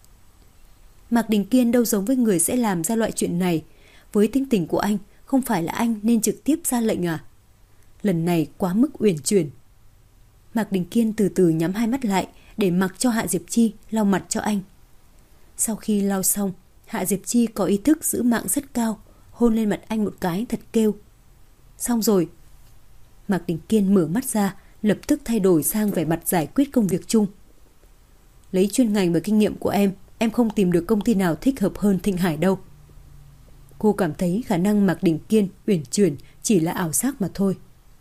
Mạc Đình Kiên đâu giống với người sẽ làm ra loại chuyện này. Với tính tình của anh, không phải là anh nên trực tiếp ra lệnh à? Lần này quá mức uyển chuyển. Mạc Đình Kiên từ từ nhắm hai mắt lại để mặc cho Hạ Diệp Chi lau mặt cho anh. Sau khi lau xong, Hạ Diệp Chi có ý thức giữ mạng rất cao, hôn lên mặt anh một cái thật kêu. Xong rồi. Mạc Đình Kiên mở mắt ra, lập tức thay đổi sang vẻ mặt giải quyết công việc chung. Lấy chuyên ngành và kinh nghiệm của em không tìm được công ty nào thích hợp hơn Thịnh Hải đâu. Cô cảm thấy khả năng Mạc Đình Kiên uyển chuyển chỉ là ảo giác mà thôi.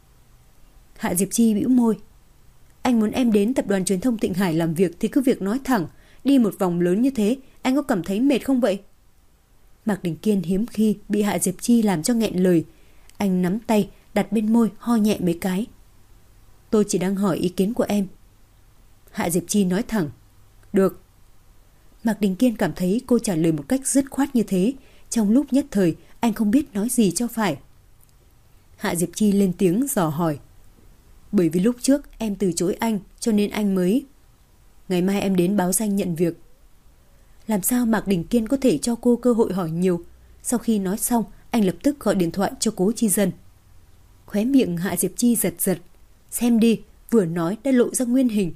Hạ Diệp Chi bĩu môi. Anh muốn em đến tập đoàn truyền thông Thịnh Hải làm việc thì cứ việc nói thẳng. Đi một vòng lớn như thế, anh có cảm thấy mệt không vậy? Mạc Đình Kiên hiếm khi bị Hạ Diệp Chi làm cho nghẹn lời. Anh nắm tay, đặt bên môi, ho nhẹ mấy cái. Tôi chỉ đang hỏi ý kiến của em. Hạ Diệp Chi nói thẳng. Được. Mạc Đình Kiên cảm thấy cô trả lời một cách dứt khoát như thế. Trong lúc nhất thời, anh không biết nói gì cho phải. Hạ Diệp Chi lên tiếng dò hỏi. Bởi vì lúc trước em từ chối anh, cho nên anh mới... Ngày mai em đến báo danh nhận việc. Làm sao Mạc Đình Kiên có thể cho cô cơ hội hỏi nhiều? Sau khi nói xong, anh lập tức gọi điện thoại cho Cố Chi Dân. Khóe miệng Hạ Diệp Chi giật giật. Xem đi, vừa nói đã lộ ra nguyên hình.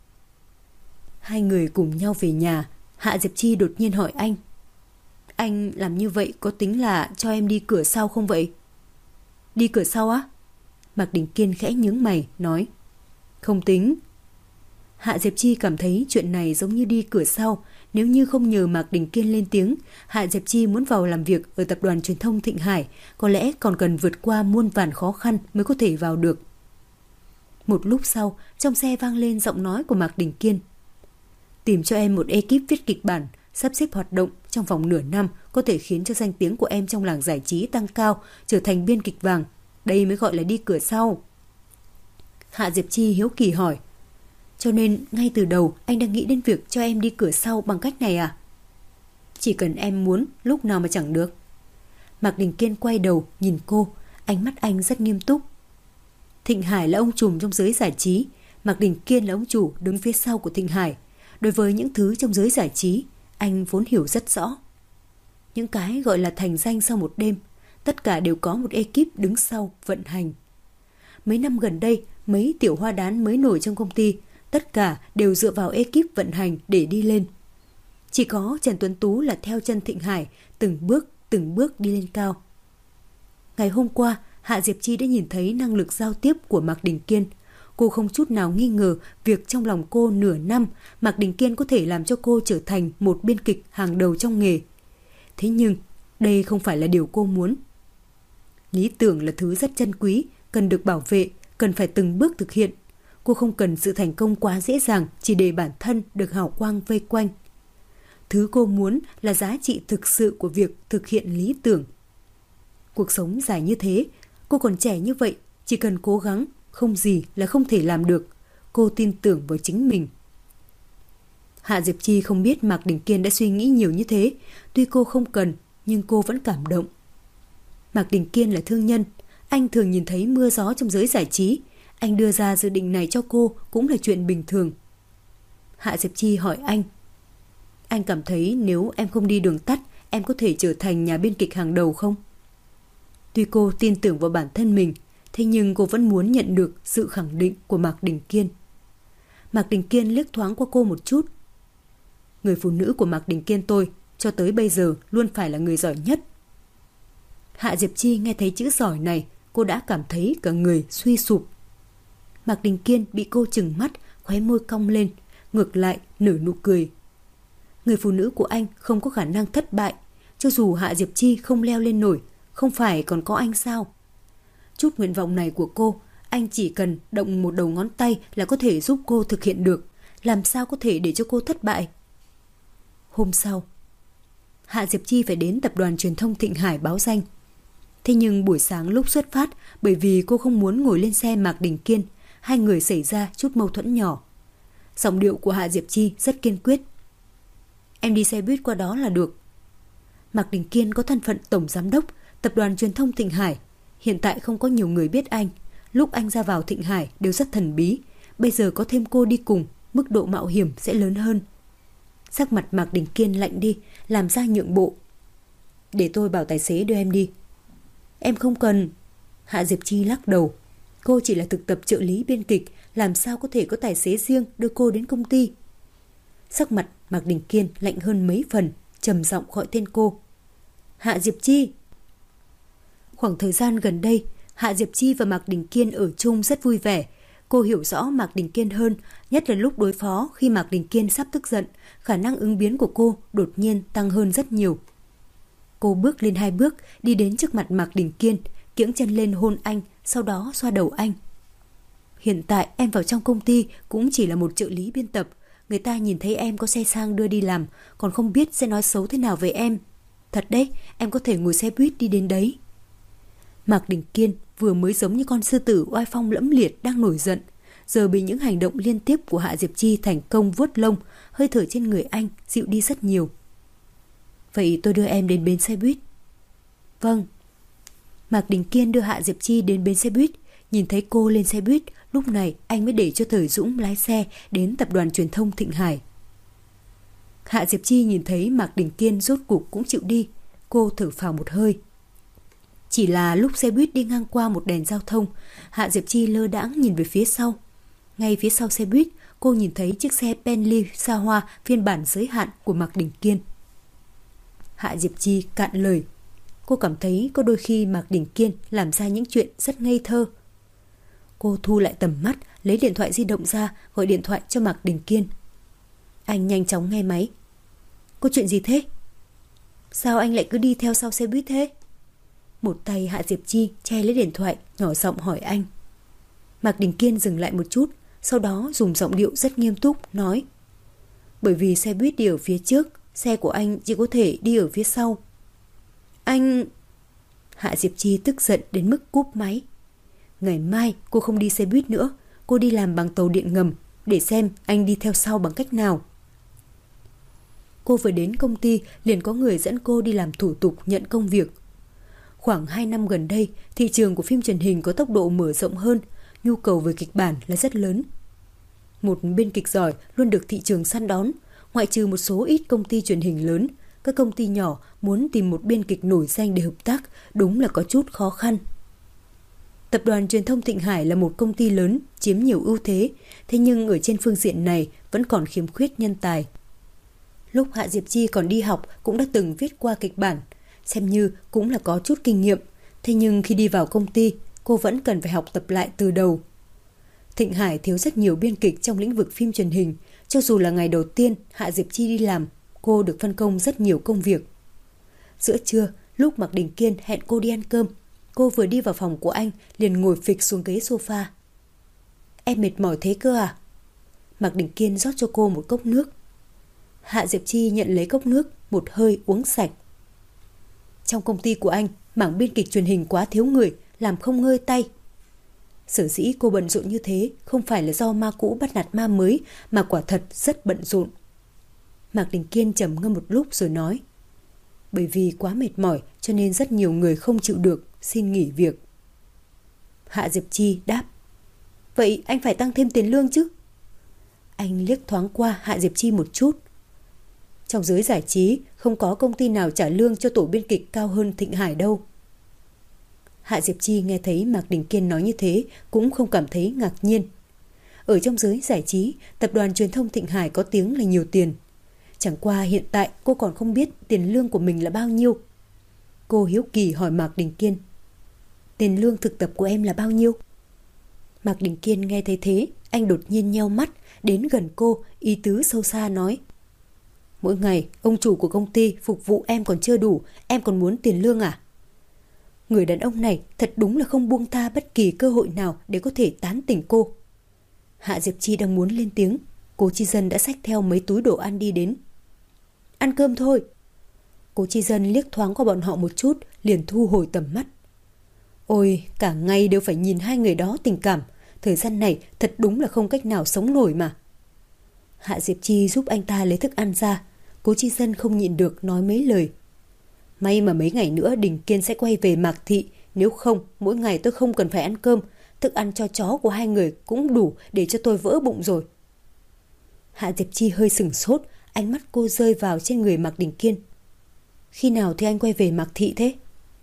Hai người cùng nhau về nhà. Hạ Diệp Chi đột nhiên hỏi anh. Anh làm như vậy có tính là cho em đi cửa sau không vậy? Đi cửa sau á? Mạc Đình Kiên khẽ nhướng mày, nói. Không tính. Hạ Diệp Chi cảm thấy chuyện này giống như đi cửa sau. Nếu như không nhờ Mạc Đình Kiên lên tiếng, Hạ Diệp Chi muốn vào làm việc ở tập đoàn truyền thông Thịnh Hải, có lẽ còn cần vượt qua muôn vàn khó khăn mới có thể vào được. Một lúc sau, trong xe vang lên giọng nói của Mạc Đình Kiên. Tìm cho em một ekip viết kịch bản, sắp xếp hoạt động trong vòng nửa năm có thể khiến cho danh tiếng của em trong làng giải trí tăng cao, trở thành biên kịch vàng. Đây mới gọi là đi cửa sau. Hạ Diệp Chi hiếu kỳ hỏi. Cho nên ngay từ đầu anh đang nghĩ đến việc cho em đi cửa sau bằng cách này à? Chỉ cần em muốn, lúc nào mà chẳng được. Mạc Đình Kiên quay đầu nhìn cô, ánh mắt anh rất nghiêm túc. Thịnh Hải là ông trùm trong giới giải trí, Mạc Đình Kiên là ông chủ đứng phía sau của Thịnh Hải. Đối với những thứ trong giới giải trí, anh vốn hiểu rất rõ. Những cái gọi là thành danh sau một đêm, tất cả đều có một ekip đứng sau vận hành. Mấy năm gần đây, mấy tiểu hoa đán mới nổi trong công ty, tất cả đều dựa vào ekip vận hành để đi lên. Chỉ có Trần Tuấn Tú là theo chân Thịnh Hải, từng bước đi lên cao. Ngày hôm qua, Hạ Diệp Chi đã nhìn thấy năng lực giao tiếp của Mạc Đình Kiên. Cô không chút nào nghi ngờ việc trong lòng cô nửa năm, Mạc Đình Kiên có thể làm cho cô trở thành một biên kịch hàng đầu trong nghề. Thế nhưng, đây không phải là điều cô muốn. Lý tưởng là thứ rất chân quý, cần được bảo vệ, cần phải từng bước thực hiện. Cô không cần sự thành công quá dễ dàng chỉ để bản thân được hào quang vây quanh. Thứ cô muốn là giá trị thực sự của việc thực hiện lý tưởng. Cuộc sống dài như thế, cô còn trẻ như vậy, chỉ cần cố gắng, không gì là không thể làm được. Cô tin tưởng vào chính mình. Hạ Diệp Chi không biết Mạc Đình Kiên đã suy nghĩ nhiều như thế. Tuy cô không cần, nhưng cô vẫn cảm động. Mạc Đình Kiên là thương nhân. Anh thường nhìn thấy mưa gió trong giới giải trí. Anh đưa ra dự định này cho cô cũng là chuyện bình thường. Hạ Diệp Chi hỏi anh cảm thấy nếu em không đi đường tắt, em có thể trở thành nhà biên kịch hàng đầu không? Tuy cô tin tưởng vào bản thân mình, thế nhưng cô vẫn muốn nhận được sự khẳng định của Mạc Đình Kiên. Mạc Đình Kiên liếc thoáng qua cô một chút. Người phụ nữ của Mạc Đình Kiên tôi cho tới bây giờ luôn phải là người giỏi nhất. Hạ Diệp Chi nghe thấy chữ giỏi này, cô đã cảm thấy cả người suy sụp. Mạc Đình Kiên bị cô trừng mắt, khóe môi cong lên, ngược lại nở nụ cười. Người phụ nữ của anh không có khả năng thất bại, cho dù Hạ Diệp Chi không leo lên nổi, không phải còn có anh sao? Chút nguyện vọng này của cô, anh chỉ cần động một đầu ngón tay là có thể giúp cô thực hiện được. Làm sao có thể để cho cô thất bại? Hôm sau, Hạ Diệp Chi phải đến tập đoàn truyền thông Thịnh Hải báo danh. Thế nhưng buổi sáng lúc xuất phát, bởi vì cô không muốn ngồi lên xe Mạc Đình Kiên, hai người xảy ra chút mâu thuẫn nhỏ. Giọng điệu của Hạ Diệp Chi rất kiên quyết. Em đi xe buýt qua đó là được. Mạc Đình Kiên có thân phận tổng giám đốc tập đoàn truyền thông Thịnh Hải. Hiện tại không có nhiều người biết anh. Lúc anh ra vào Thịnh Hải đều rất thần bí. Bây giờ có thêm cô đi cùng, mức độ mạo hiểm sẽ lớn hơn. Sắc mặt Mạc Đình Kiên lạnh đi, làm ra nhượng bộ. Để tôi bảo tài xế đưa em đi. Em không cần. Hạ Diệp Chi lắc đầu. Cô chỉ là thực tập trợ lý biên kịch, làm sao có thể có tài xế riêng đưa cô đến công ty. Sắc mặt Mạc Đình Kiên lạnh hơn mấy phần, trầm giọng gọi tên cô. Hạ Diệp Chi. Khoảng thời gian gần đây, Hạ Diệp Chi và Mạc Đình Kiên ở chung rất vui vẻ. Cô hiểu rõ Mạc Đình Kiên hơn, nhất là lúc đối phó khi Mạc Đình Kiên sắp tức giận, khả năng ứng biến của cô đột nhiên tăng hơn rất nhiều. Cô bước lên 2 bước, đi đến trước mặt Mạc Đình Kiên, kiễng chân lên hôn anh, sau đó xoa đầu anh. Hiện tại em vào trong công ty cũng chỉ là một trợ lý biên tập. Người ta nhìn thấy em có xe sang đưa đi làm, còn không biết sẽ nói xấu thế nào về em. Thật đấy, em có thể ngồi xe buýt đi đến đấy. Mạc Đình Kiên vừa mới giống như con sư tử oai phong lẫm liệt đang nổi giận, giờ bị những hành động liên tiếp của Hạ Diệp Chi thành công vuốt lông, hơi thở trên người anh dịu đi rất nhiều. Vậy tôi đưa em đến bến xe buýt. Vâng. Mạc Đình Kiên đưa Hạ Diệp Chi đến bến xe buýt. Nhìn thấy cô lên xe buýt, lúc này anh mới để cho Thời Dũng lái xe đến tập đoàn truyền thông Thịnh Hải. Hạ Diệp Chi nhìn thấy Mạc Đình Kiên rốt cục cũng chịu đi. Cô thở phào một hơi. Chỉ là lúc xe buýt đi ngang qua một đèn giao thông, Hạ Diệp Chi lơ đãng nhìn về phía sau. Ngay phía sau xe buýt, cô nhìn thấy chiếc xe Bentley xa hoa phiên bản giới hạn của Mạc Đình Kiên. Hạ Diệp Chi cạn lời. Cô cảm thấy có đôi khi Mạc Đình Kiên làm ra những chuyện rất ngây thơ. Cô thu lại tầm mắt, lấy điện thoại di động ra, gọi điện thoại cho Mạc Đình Kiên. Anh nhanh chóng nghe máy. Có chuyện gì thế? Sao anh lại cứ đi theo sau xe buýt thế? Một tay Hạ Diệp Chi che lấy điện thoại, nhỏ giọng hỏi anh. Mạc Đình Kiên dừng lại một chút, sau đó dùng giọng điệu rất nghiêm túc nói. Bởi vì xe buýt đi ở phía trước, xe của anh chỉ có thể đi ở phía sau. Anh... Hạ Diệp Chi tức giận đến mức cúp máy. Ngày mai cô không đi xe buýt nữa, cô đi làm bằng tàu điện ngầm, để xem anh đi theo sau bằng cách nào. Cô vừa đến công ty liền có người dẫn cô đi làm thủ tục nhận công việc. Khoảng 2 năm gần đây, thị trường của phim truyền hình có tốc độ mở rộng hơn, nhu cầu về kịch bản là rất lớn. Một biên kịch giỏi luôn được thị trường săn đón, ngoại trừ một số ít công ty truyền hình lớn, các công ty nhỏ muốn tìm một biên kịch nổi danh để hợp tác đúng là có chút khó khăn. Tập đoàn Truyền thông Thịnh Hải là một công ty lớn, chiếm nhiều ưu thế, thế nhưng ở trên phương diện này vẫn còn khiếm khuyết nhân tài. Lúc Hạ Diệp Chi còn đi học cũng đã từng viết qua kịch bản, xem như cũng là có chút kinh nghiệm, thế nhưng khi đi vào công ty, cô vẫn cần phải học tập lại từ đầu. Thịnh Hải thiếu rất nhiều biên kịch trong lĩnh vực phim truyền hình, cho dù là ngày đầu tiên Hạ Diệp Chi đi làm, cô được phân công rất nhiều công việc. Giữa trưa, lúc Mạc Đình Kiên hẹn cô đi ăn cơm, cô vừa đi vào phòng của anh liền ngồi phịch xuống ghế sofa. Em mệt mỏi thế cơ à? Mạc Đình Kiên rót cho cô một cốc nước. Hạ Diệp Chi nhận lấy cốc nước, một hơi uống sạch. Trong công ty của anh, mảng biên kịch truyền hình quá thiếu người, làm không ngơi tay. Sở dĩ cô bận rộn như thế không phải là do ma cũ bắt nạt ma mới, mà quả thật rất bận rộn. Mạc Đình Kiên trầm ngâm một lúc rồi nói, bởi vì quá mệt mỏi cho nên rất nhiều người không chịu được, xin nghỉ việc. Hạ Diệp Chi đáp, vậy anh phải tăng thêm tiền lương chứ? Anh liếc thoáng qua Hạ Diệp Chi một chút. Trong giới giải trí không có công ty nào trả lương cho tổ biên kịch cao hơn Thịnh Hải đâu. Hạ Diệp Chi nghe thấy Mạc Đình Kiên nói như thế cũng không cảm thấy ngạc nhiên. Ở trong giới giải trí, tập đoàn Truyền thông Thịnh Hải có tiếng là nhiều tiền. Chẳng qua hiện tại cô còn không biết tiền lương của mình là bao nhiêu. Cô hiếu kỳ hỏi Mạc Đình Kiên, tiền lương thực tập của em là bao nhiêu? Mạc Đình Kiên nghe thấy thế, anh đột nhiên nheo mắt, đến gần cô, ý tứ sâu xa nói, mỗi ngày ông chủ của công ty phục vụ em còn chưa đủ, em còn muốn tiền lương à? Người đàn ông này thật đúng là không buông tha bất kỳ cơ hội nào để có thể tán tỉnh cô. Hạ Diệp Chi đang muốn lên tiếng, Cố Chi Dân đã xách theo mấy túi đồ ăn đi đến. Ăn cơm thôi. Cố Chi Dân liếc thoáng qua bọn họ một chút, liền thu hồi tầm mắt. Ôi, cả ngày đều phải nhìn hai người đó tình cảm, thời gian này thật đúng là không cách nào sống nổi mà. Hạ Diệp Chi giúp anh ta lấy thức ăn ra, Cố Chi Dân không nhịn được nói mấy lời. May mà mấy ngày nữa Đình Kiên sẽ quay về Mạc Thị, nếu không mỗi ngày tôi không cần phải ăn cơm, thức ăn cho chó của hai người cũng đủ để cho tôi vỡ bụng rồi. Hạ Diệp Chi hơi sửng sốt, ánh mắt cô rơi vào trên người Mạc Đình Kiên. Khi nào thì anh quay về Mạc Thị thế?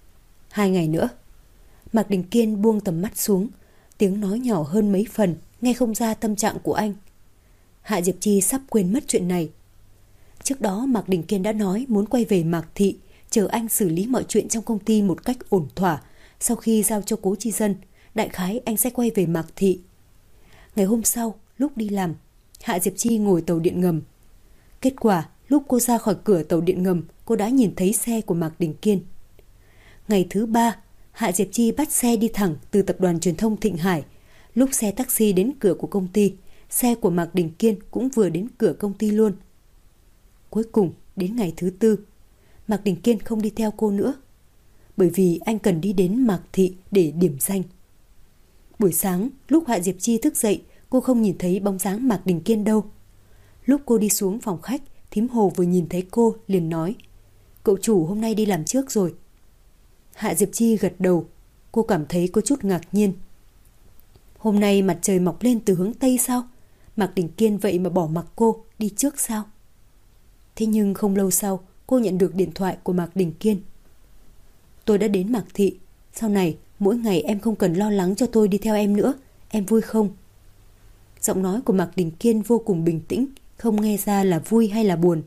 2 ngày nữa. Mạc Đình Kiên buông tầm mắt xuống, tiếng nói nhỏ hơn mấy phần, nghe không ra tâm trạng của anh. Hạ Diệp Chi sắp quên mất chuyện này. Trước đó Mạc Đình Kiên đã nói muốn quay về Mạc Thị, chờ anh xử lý mọi chuyện trong công ty một cách ổn thỏa. Sau khi giao cho Cố Chi Dân, đại khái anh sẽ quay về Mạc Thị. Ngày hôm sau, lúc đi làm, Hạ Diệp Chi ngồi tàu điện ngầm. Kết quả, lúc cô ra khỏi cửa tàu điện ngầm, cô đã nhìn thấy xe của Mạc Đình Kiên. Ngày thứ 3, Hạ Diệp Chi bắt xe đi thẳng từ tập đoàn Truyền thông Thịnh Hải. Lúc xe taxi đến cửa của công ty, xe của Mạc Đình Kiên cũng vừa đến cửa công ty luôn. Cuối cùng, đến ngày thứ 4, Mạc Đình Kiên không đi theo cô nữa, bởi vì anh cần đi đến Mạc Thị để điểm danh. Buổi sáng, lúc Hạ Diệp Chi thức dậy, cô không nhìn thấy bóng dáng Mạc Đình Kiên đâu. Lúc cô đi xuống phòng khách, thím Hồ vừa nhìn thấy cô liền nói, cậu chủ hôm nay đi làm trước rồi. Hạ Diệp Chi gật đầu, cô cảm thấy có chút ngạc nhiên. Hôm nay mặt trời mọc lên từ hướng Tây sao? Mạc Đình Kiên vậy mà bỏ mặc cô đi trước sao? Thế nhưng không lâu sau, cô nhận được điện thoại của Mạc Đình Kiên. Tôi đã đến Mạc Thị, sau này mỗi ngày em không cần lo lắng cho tôi đi theo em nữa, em vui không? Giọng nói của Mạc Đình Kiên vô cùng bình tĩnh, không nghe ra là vui hay là buồn.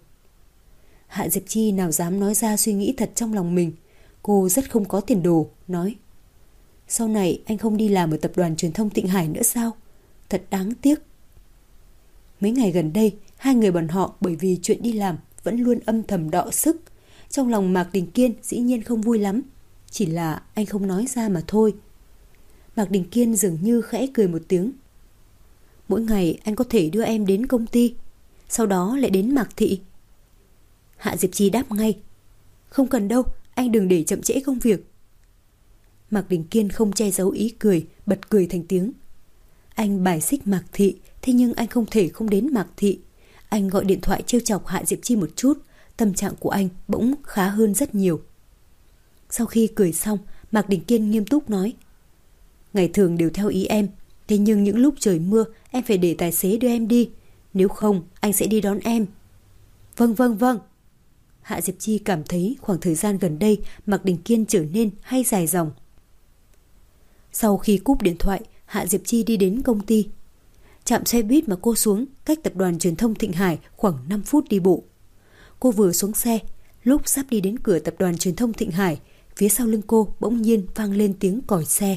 Hạ Diệp Chi nào dám nói ra suy nghĩ thật trong lòng mình. Cô rất không có tiền đồ, nói, sau này anh không đi làm ở tập đoàn Truyền thông Thịnh Hải nữa sao? Thật đáng tiếc. Mấy ngày gần đây, hai người bọn họ bởi vì chuyện đi làm vẫn luôn âm thầm đọ sức. Trong lòng Mạc Đình Kiên dĩ nhiên không vui lắm, chỉ là anh không nói ra mà thôi. Mạc Đình Kiên dường như khẽ cười một tiếng. Mỗi ngày anh có thể đưa em đến công ty, sau đó lại đến Mạc Thị. Hạ Diệp Chi đáp ngay, không cần đâu, anh đừng để chậm trễ công việc. Mạc Đình Kiên không che giấu ý cười, bật cười thành tiếng. Anh bài xích Mạc Thị, thế nhưng anh không thể không đến Mạc Thị. Anh gọi điện thoại trêu chọc Hạ Diệp Chi một chút, tâm trạng của anh bỗng khá hơn rất nhiều. Sau khi cười xong, Mạc Đình Kiên nghiêm túc nói, ngày thường đều theo ý em, thế nhưng những lúc trời mưa em phải để tài xế đưa em đi, nếu không anh sẽ đi đón em. Vâng vâng vâng. Hạ Diệp Chi cảm thấy khoảng thời gian gần đây Mạc Đình Kiên trở nên hay dài dòng. Sau khi cúp điện thoại, Hạ Diệp Chi đi đến công ty. Trạm xe buýt mà cô xuống cách tập đoàn truyền thông Thịnh Hải khoảng 5 phút đi bộ. Cô vừa xuống xe, lúc sắp đi đến cửa tập đoàn truyền thông Thịnh Hải, phía sau lưng cô bỗng nhiên vang lên tiếng còi xe.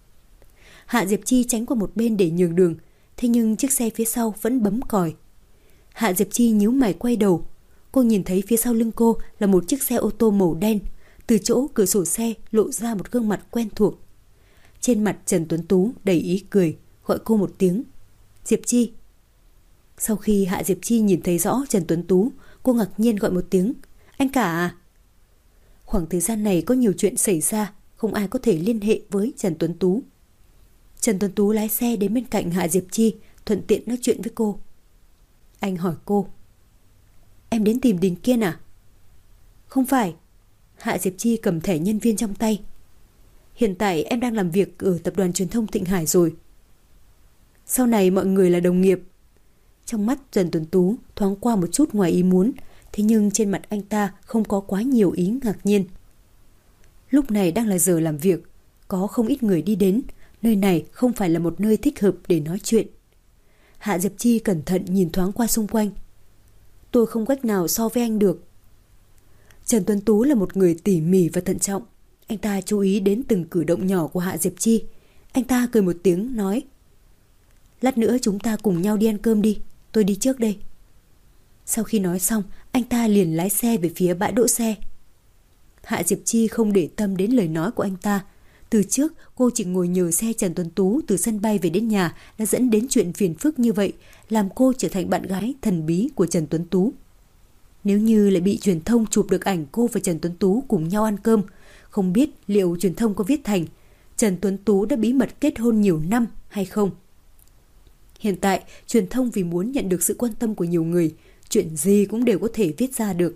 Hạ Diệp Chi tránh qua một bên để nhường đường, thế nhưng chiếc xe phía sau vẫn bấm còi. Hạ Diệp Chi nhíu mày quay đầu. Cô nhìn thấy phía sau lưng cô là một chiếc xe ô tô màu đen. Từ chỗ cửa sổ xe lộ ra một gương mặt quen thuộc. Trên mặt Trần Tuấn Tú đầy ý cười, gọi cô một tiếng Diệp Chi. Sau khi Hạ Diệp Chi nhìn thấy rõ Trần Tuấn Tú, cô ngạc nhiên gọi một tiếng anh cả à. Khoảng thời gian này có nhiều chuyện xảy ra, không ai có thể liên hệ với Trần Tuấn Tú. Trần Tuấn Tú lái xe đến bên cạnh Hạ Diệp Chi, thuận tiện nói chuyện với cô. Anh hỏi cô, em đến tìm Đình Kiên à? Không phải. Hạ Diệp Chi cầm thẻ nhân viên trong tay. Hiện tại em đang làm việc ở tập đoàn truyền thông Thịnh Hải rồi. Sau này mọi người là đồng nghiệp. Trong mắt Trần Tuấn Tú thoáng qua một chút ngoài ý muốn, thế nhưng trên mặt anh ta không có quá nhiều ý ngạc nhiên. Lúc này đang là giờ làm việc, có không ít người đi đến, nơi này không phải là một nơi thích hợp để nói chuyện. Hạ Diệp Chi cẩn thận nhìn thoáng qua xung quanh. Tôi không cách nào so với anh được. Trần Tuấn Tú là một người tỉ mỉ và thận trọng. Anh ta chú ý đến từng cử động nhỏ của Hạ Diệp Chi. Anh ta cười một tiếng nói, lát nữa chúng ta cùng nhau đi ăn cơm đi, tôi đi trước đây. Sau khi nói xong, anh ta liền lái xe về phía bãi đỗ xe. Hạ Diệp Chi không để tâm đến lời nói của anh ta. Từ trước cô chỉ ngồi nhờ xe Trần Tuấn Tú từ sân bay về đến nhà đã dẫn đến chuyện phiền phức như vậy, làm cô trở thành bạn gái thần bí của Trần Tuấn Tú. Nếu như lại bị truyền thông chụp được ảnh cô và Trần Tuấn Tú cùng nhau ăn cơm, không biết liệu truyền thông có viết thành Trần Tuấn Tú đã bí mật kết hôn nhiều năm hay không. Hiện tại, truyền thông vì muốn nhận được sự quan tâm của nhiều người, chuyện gì cũng đều có thể viết ra được.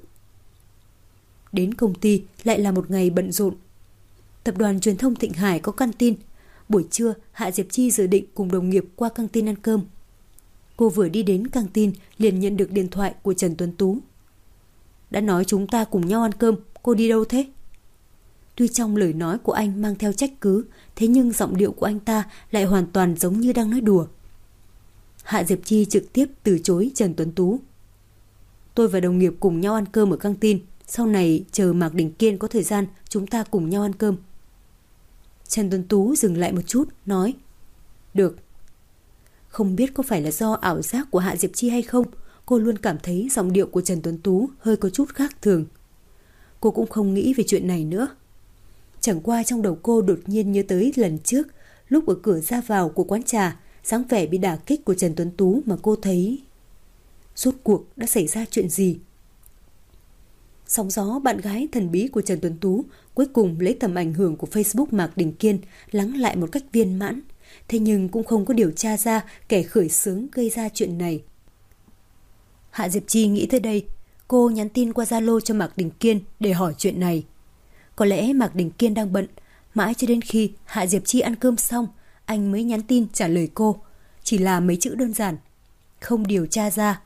Đến công ty lại là một ngày bận rộn. Tập đoàn truyền thông Thịnh Hải có căng tin. Buổi trưa, Hạ Diệp Chi dự định cùng đồng nghiệp qua căng tin ăn cơm. Cô vừa đi đến căng tin liền nhận được điện thoại của Trần Tuấn Tú. Đã nói chúng ta cùng nhau ăn cơm, cô đi đâu thế? Tuy trong lời nói của anh mang theo trách cứ, thế nhưng giọng điệu của anh ta lại hoàn toàn giống như đang nói đùa. Hạ Diệp Chi trực tiếp từ chối Trần Tuấn Tú. Tôi và đồng nghiệp cùng nhau ăn cơm ở căng tin, sau này chờ Mạc Đình Kiên có thời gian chúng ta cùng nhau ăn cơm. Trần Tuấn Tú dừng lại một chút, nói được. Không biết có phải là do ảo giác của Hạ Diệp Chi hay không, cô luôn cảm thấy giọng điệu của Trần Tuấn Tú hơi có chút khác thường. Cô cũng không nghĩ về chuyện này nữa. Chẳng qua trong đầu cô đột nhiên nhớ tới lần trước, lúc ở cửa ra vào của quán trà, dáng vẻ bị đả kích của Trần Tuấn Tú mà cô thấy. Rốt cuộc đã xảy ra chuyện gì? Sóng gió bạn gái thần bí của Trần Tuấn Tú cuối cùng lấy tầm ảnh hưởng của Facebook Mạc Đình Kiên lắng lại một cách viên mãn, thế nhưng cũng không có điều tra ra kẻ khởi xướng gây ra chuyện này. Hạ Diệp Chi nghĩ tới đây, cô nhắn tin qua Zalo cho Mạc Đình Kiên để hỏi chuyện này. Có lẽ Mạc Đình Kiên đang bận, mãi cho đến khi Hạ Diệp Chi ăn cơm xong, anh mới nhắn tin trả lời cô, chỉ là mấy chữ đơn giản, không điều tra ra.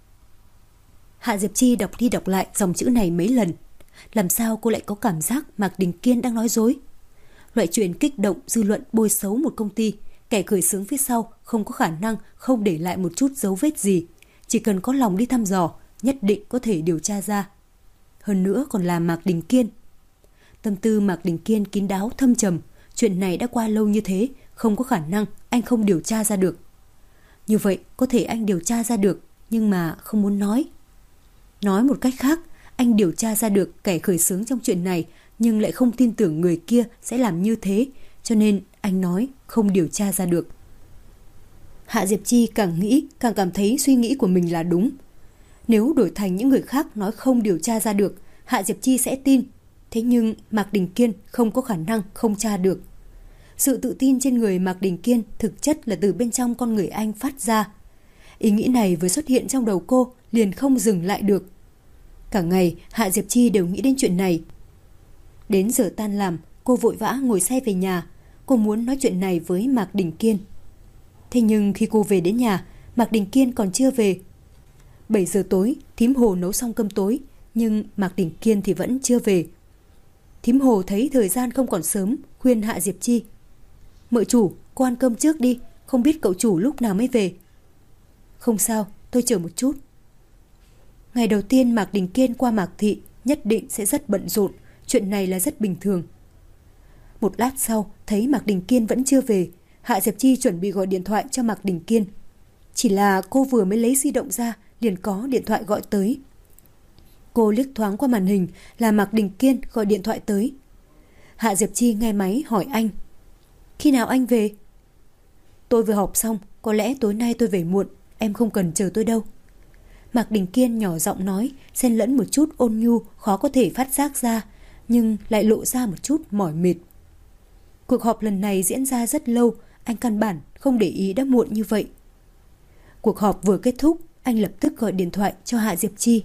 Hạ Diệp Chi đọc đi đọc lại dòng chữ này mấy lần. Làm sao cô lại có cảm giác Mạc Đình Kiên đang nói dối? Loại chuyện kích động dư luận bôi xấu một công ty, kẻ khởi xướng phía sau không có khả năng không để lại một chút dấu vết gì. Chỉ cần có lòng đi thăm dò, nhất định có thể điều tra ra. Hơn nữa còn là Mạc Đình Kiên. Tâm tư Mạc Đình Kiên kín đáo thâm trầm. Chuyện này đã qua lâu như thế, không có khả năng anh không điều tra ra được. Như vậy có thể anh điều tra ra được, nhưng mà không muốn nói. Nói một cách khác, anh điều tra ra được kẻ khởi xướng trong chuyện này, nhưng lại không tin tưởng người kia sẽ làm như thế, cho nên anh nói không điều tra ra được. Hạ Diệp Chi càng nghĩ càng cảm thấy suy nghĩ của mình là đúng. Nếu đổi thành những người khác nói không điều tra ra được, Hạ Diệp Chi sẽ tin. Thế nhưng Mạc Đình Kiên không có khả năng không tra được. Sự tự tin trên người Mạc Đình Kiên thực chất là từ bên trong con người anh phát ra. Ý nghĩ này vừa xuất hiện trong đầu cô liền không dừng lại được. Cả ngày Hạ Diệp Chi đều nghĩ đến chuyện này. Đến giờ tan làm, cô vội vã ngồi xe về nhà. Cô muốn nói chuyện này với Mạc Đình Kiên. Thế nhưng khi cô về đến nhà, Mạc Đình Kiên còn chưa về. 7 giờ tối, thím Hồ nấu xong cơm tối, nhưng Mạc Đình Kiên thì vẫn chưa về. Thím Hồ thấy thời gian không còn sớm, khuyên Hạ Diệp Chi. Mợ chủ, cô ăn cơm trước đi, không biết cậu chủ lúc nào mới về. Không sao, tôi chờ một chút. Ngày đầu tiên Mạc Đình Kiên qua Mạc Thị nhất định sẽ rất bận rộn, chuyện này là rất bình thường. Một lát sau, thấy Mạc Đình Kiên vẫn chưa về, Hạ Diệp Chi chuẩn bị gọi điện thoại cho Mạc Đình Kiên. Chỉ là cô vừa mới lấy di động ra, liền có điện thoại gọi tới. Cô liếc thoáng qua màn hình là Mạc Đình Kiên gọi điện thoại tới. Hạ Diệp Chi nghe máy hỏi anh. Khi nào anh về? Tôi vừa họp xong, có lẽ tối nay tôi về muộn, em không cần chờ tôi đâu. Mạc Đình Kiên nhỏ giọng nói, xen lẫn một chút ôn nhu khó có thể phát giác ra, nhưng lại lộ ra một chút mỏi mệt. Cuộc họp lần này diễn ra rất lâu, anh căn bản không để ý đã muộn như vậy. Cuộc họp vừa kết thúc, anh lập tức gọi điện thoại cho Hạ Diệp Chi.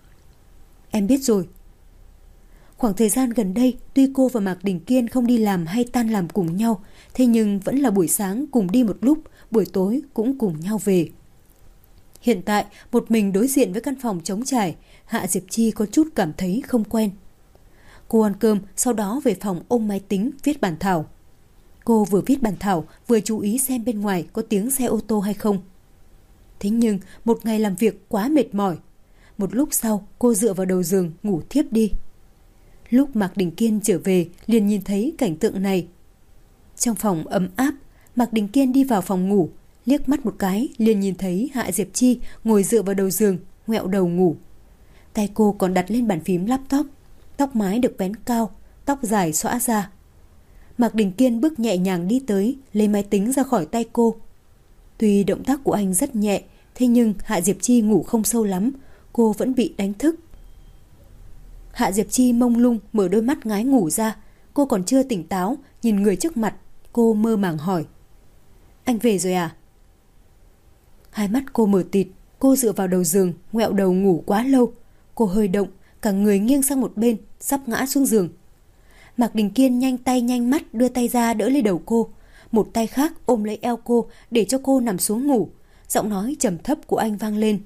Em biết rồi. Khoảng thời gian gần đây, tuy cô và Mạc Đình Kiên không đi làm hay tan làm cùng nhau, thế nhưng vẫn là buổi sáng cùng đi một lúc, buổi tối cũng cùng nhau về. Hiện tại, một mình đối diện với căn phòng trống trải, Hạ Diệp Chi có chút cảm thấy không quen. Cô ăn cơm, sau đó về phòng ôm máy tính, viết bản thảo. Cô vừa viết bản thảo, vừa chú ý xem bên ngoài có tiếng xe ô tô hay không. Thế nhưng, một ngày làm việc quá mệt mỏi. Một lúc sau, cô dựa vào đầu giường ngủ thiếp đi. Lúc Mạc Đình Kiên trở về, liền nhìn thấy cảnh tượng này. Trong phòng ấm áp, Mạc Đình Kiên đi vào phòng ngủ, liếc mắt một cái liền nhìn thấy Hạ Diệp Chi ngồi dựa vào đầu giường, ngoẹo đầu ngủ. Tay cô còn đặt lên bàn phím laptop, tóc mái được vén cao, tóc dài xõa ra. Mạc Đình Kiên bước nhẹ nhàng đi tới, lấy máy tính ra khỏi tay cô. Tuy động tác của anh rất nhẹ, thế nhưng Hạ Diệp Chi ngủ không sâu lắm, cô vẫn bị đánh thức. Hạ Diệp Chi mông lung mở đôi mắt ngái ngủ ra, cô còn chưa tỉnh táo, nhìn người trước mặt, cô mơ màng hỏi. Anh về rồi à? Hai mắt cô mở tịt, cô dựa vào đầu giường, ngoẹo đầu ngủ quá lâu. Cô hơi động, cả người nghiêng sang một bên, sắp ngã xuống giường. Mạc Đình Kiên nhanh tay nhanh mắt đưa tay ra đỡ lấy đầu cô, một tay khác ôm lấy eo cô để cho cô nằm xuống ngủ. Giọng nói trầm thấp của anh vang lên.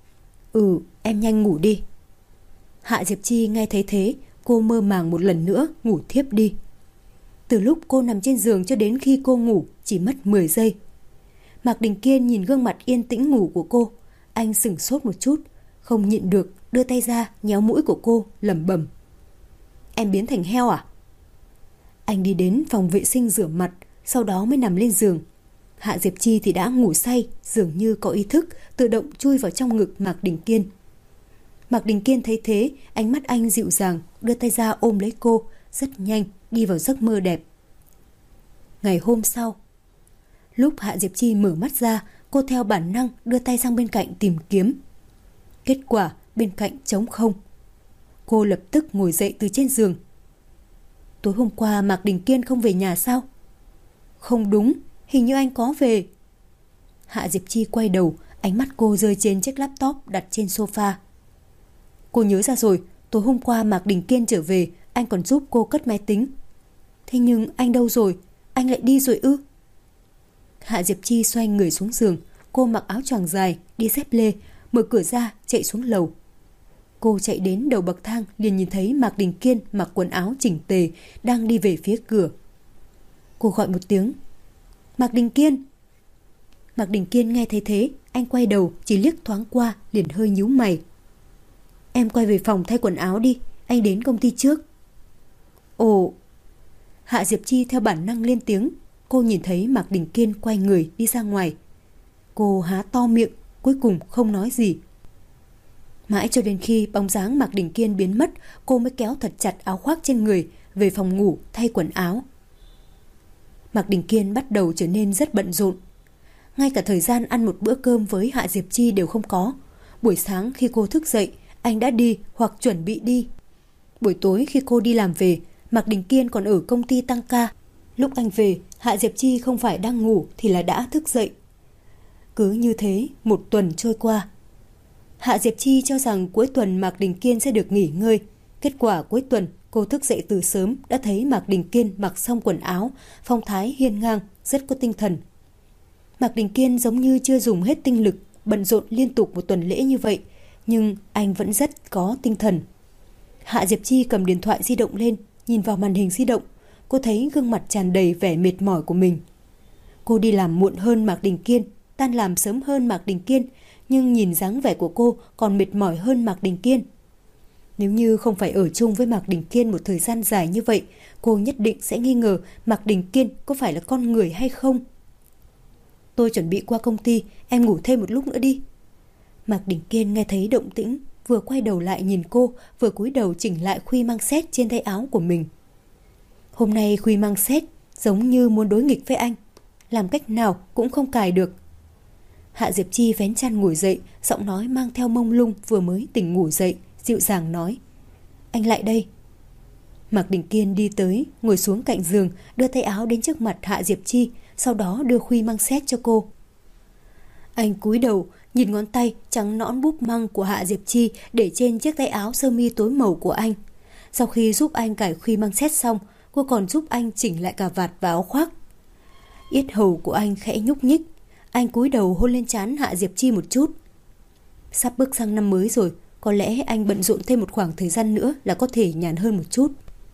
Em nhanh ngủ đi. Hạ Diệp Chi nghe thấy thế, cô mơ màng một lần nữa ngủ thiếp đi. Từ lúc cô nằm trên giường cho đến khi cô ngủ chỉ mất 10 giây. Mạc Đình Kiên nhìn gương mặt yên tĩnh ngủ của cô, anh sửng sốt một chút, không nhịn được đưa tay ra nhéo mũi của cô, lẩm bẩm. Em biến thành heo à? Anh đi đến phòng vệ sinh rửa mặt, sau đó mới nằm lên giường. Hạ Diệp Chi thì đã ngủ say, dường như có ý thức, tự động chui vào trong ngực Mạc Đình Kiên. Mạc Đình Kiên thấy thế, ánh mắt anh dịu dàng, đưa tay ra ôm lấy cô, rất nhanh đi vào giấc mơ đẹp. Ngày hôm sau, lúc Hạ Diệp Chi mở mắt ra, cô theo bản năng đưa tay sang bên cạnh tìm kiếm. Kết quả bên cạnh trống không. Cô lập tức ngồi dậy từ trên giường. Tối hôm qua Mạc Đình Kiên không về nhà sao? Không đúng, hình như anh có về. Hạ Diệp Chi quay đầu, ánh mắt cô rơi trên chiếc laptop đặt trên sofa. Cô nhớ ra rồi, tối hôm qua Mạc Đình Kiên trở về, anh còn giúp cô cất máy tính. Thế nhưng anh đâu rồi? Anh lại đi rồi ư? Hạ Diệp Chi xoay người xuống giường, cô mặc áo choàng dài, đi dép lê, mở cửa ra, chạy xuống lầu. Cô chạy đến đầu bậc thang liền nhìn thấy Mạc Đình Kiên mặc quần áo chỉnh tề đang đi về phía cửa. Cô gọi một tiếng. Mạc Đình Kiên! Mạc Đình Kiên nghe thấy thế, anh quay đầu chỉ liếc thoáng qua liền hơi nhíu mày. Em quay về phòng thay quần áo đi, anh đến công ty trước. Ồ! Hạ Diệp Chi theo bản năng lên tiếng. Cô nhìn thấy Mạc Đình Kiên quay người đi ra ngoài. Cô há to miệng, cuối cùng không nói gì. Mãi cho đến khi bóng dáng Mạc Đình Kiên biến mất, cô mới kéo thật chặt áo khoác trên người, về phòng ngủ thay quần áo. Mạc Đình Kiên bắt đầu trở nên rất bận rộn. Ngay cả thời gian ăn một bữa cơm với Hạ Diệp Chi đều không có. Buổi sáng khi cô thức dậy, anh đã đi hoặc chuẩn bị đi. Buổi tối khi cô đi làm về, Mạc Đình Kiên còn ở công ty tăng ca. Lúc anh về, Hạ Diệp Chi không phải đang ngủ thì là đã thức dậy. Cứ như thế, một tuần trôi qua. Hạ Diệp Chi cho rằng cuối tuần Mạc Đình Kiên sẽ được nghỉ ngơi. Kết quả cuối tuần, cô thức dậy từ sớm đã thấy Mạc Đình Kiên mặc xong quần áo, phong thái hiên ngang, rất có tinh thần. Mạc Đình Kiên giống như chưa dùng hết tinh lực, bận rộn liên tục một tuần lễ như vậy, nhưng anh vẫn rất có tinh thần. Hạ Diệp Chi cầm điện thoại di động lên, nhìn vào màn hình di động. Cô thấy gương mặt tràn đầy vẻ mệt mỏi của mình. Cô đi làm muộn hơn Mạc Đình Kiên, tan làm sớm hơn Mạc Đình Kiên, nhưng nhìn dáng vẻ của cô còn mệt mỏi hơn Mạc Đình Kiên. Nếu như không phải ở chung với Mạc Đình Kiên một thời gian dài như vậy, cô nhất định sẽ nghi ngờ Mạc Đình Kiên có phải là con người hay không. Tôi chuẩn bị qua công ty, em ngủ thêm một lúc nữa đi. Mạc Đình Kiên nghe thấy động tĩnh, vừa quay đầu lại nhìn cô, vừa cúi đầu chỉnh lại khuy mang xét trên tay áo của mình. Hôm nay khuy mang xét giống như muốn đối nghịch với anh, làm cách nào cũng không cài được. Hạ Diệp Chi vén chăn ngồi dậy, giọng nói mang theo mông lung vừa mới tỉnh ngủ dậy, dịu dàng nói: Anh lại đây. Mạc Đình Kiên đi tới, ngồi xuống cạnh giường, đưa tay áo đến trước mặt Hạ Diệp Chi, sau đó đưa khuy mang xét cho cô. Anh cúi đầu, nhìn ngón tay trắng nõn búp măng của Hạ Diệp Chi để trên chiếc tay áo sơ mi tối màu của anh. Sau khi giúp anh cài khuy mang xét xong, cô còn giúp anh chỉnh lại cà vạt và áo khoác. Yết hầu của anh khẽ nhúc nhích, anh cúi đầu hôn lên trán Hạ Diệp Chi một chút. Sắp bước sang năm mới rồi, có lẽ anh bận rộn thêm một khoảng thời gian nữa là có thể nhàn hơn một chút.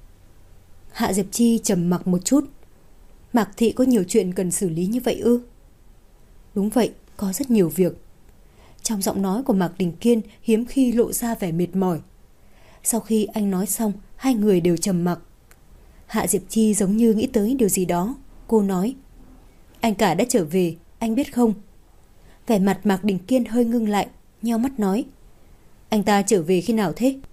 Hạ Diệp Chi trầm mặc một chút. Mạc Thị có nhiều chuyện cần xử lý như vậy ư? Đúng vậy, có rất nhiều việc. Trong giọng nói của Mạc Đình Kiên hiếm khi lộ ra vẻ mệt mỏi. Sau khi anh nói xong, hai người đều trầm mặc. Hạ Diệp Chi giống như nghĩ tới điều gì đó. Cô nói: Anh cả đã trở về, anh biết không? Vẻ mặt Mạc Đình Kiên hơi ngưng lại, nheo mắt nói: Anh ta trở về khi nào thế?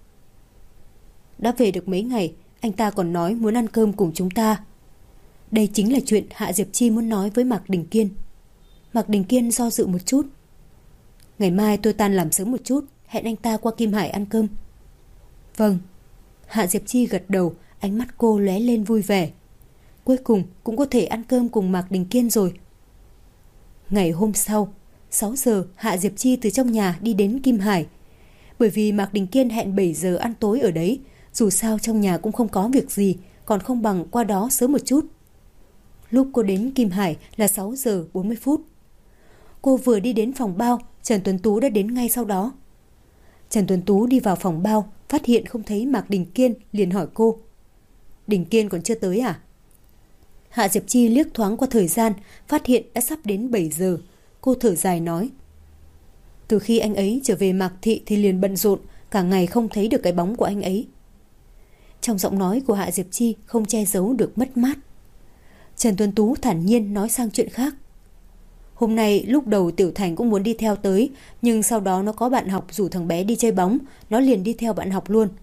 Đã về được mấy ngày, anh ta còn nói muốn ăn cơm cùng chúng ta. Đây chính là chuyện Hạ Diệp Chi muốn nói với Mạc Đình Kiên. Mạc Đình Kiên do dự một chút. Ngày mai tôi tan làm sớm một chút, hẹn anh ta qua Kim Hải ăn cơm. Vâng. Hạ Diệp Chi gật đầu, ánh mắt cô lóe lên vui vẻ. Cuối cùng cũng có thể ăn cơm cùng Mạc Đình Kiên rồi. Ngày hôm sau, 6 giờ Hạ Diệp Chi từ trong nhà đi đến Kim Hải. Bởi vì Mạc Đình Kiên hẹn 7 giờ ăn tối ở đấy, dù sao trong nhà cũng không có việc gì, còn không bằng qua đó sớm một chút. Lúc cô đến Kim Hải là 6 giờ 40 phút. Cô vừa đi đến phòng bao, Trần Tuấn Tú đã đến ngay sau đó. Trần Tuấn Tú đi vào phòng bao, phát hiện không thấy Mạc Đình Kiên, liền hỏi cô: Đình Kiên còn chưa tới à? Hạ Diệp Chi liếc thoáng qua thời gian, phát hiện đã sắp đến 7 giờ. Cô thở dài nói: Từ khi anh ấy trở về Mạc Thị thì liền bận rộn, cả ngày không thấy được cái bóng của anh ấy. Trong giọng nói của Hạ Diệp Chi không che giấu được mất mát. Trần Tuấn Tú thản nhiên nói sang chuyện khác: Hôm nay lúc đầu Tiểu Thành cũng muốn đi theo tới, nhưng sau đó nó có bạn học rủ thằng bé đi chơi bóng, nó liền đi theo bạn học luôn.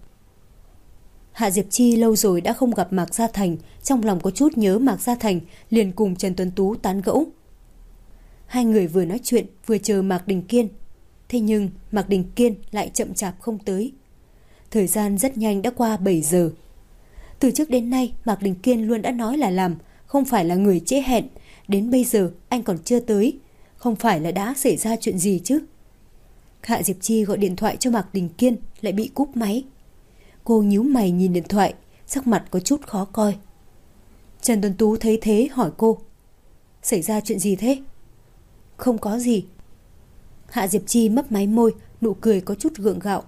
Hạ Diệp Chi lâu rồi đã không gặp Mạc Gia Thành, trong lòng có chút nhớ Mạc Gia Thành, liền cùng Trần Tuấn Tú tán gẫu. Hai người vừa nói chuyện vừa chờ Mạc Đình Kiên. Thế nhưng Mạc Đình Kiên lại chậm chạp không tới. Thời gian rất nhanh đã qua 7 giờ. Từ trước đến nay Mạc Đình Kiên luôn đã nói là làm, không phải là người trễ hẹn. Đến bây giờ anh còn chưa tới, không phải là đã xảy ra chuyện gì chứ? Hạ Diệp Chi gọi điện thoại cho Mạc Đình Kiên, lại bị cúp máy. Cô nhíu mày nhìn điện thoại, sắc mặt có chút khó coi. Trần Tuấn Tú thấy thế hỏi cô: Xảy ra chuyện gì thế? Không có gì. Hạ Diệp Chi mấp máy môi, nụ cười có chút gượng gạo.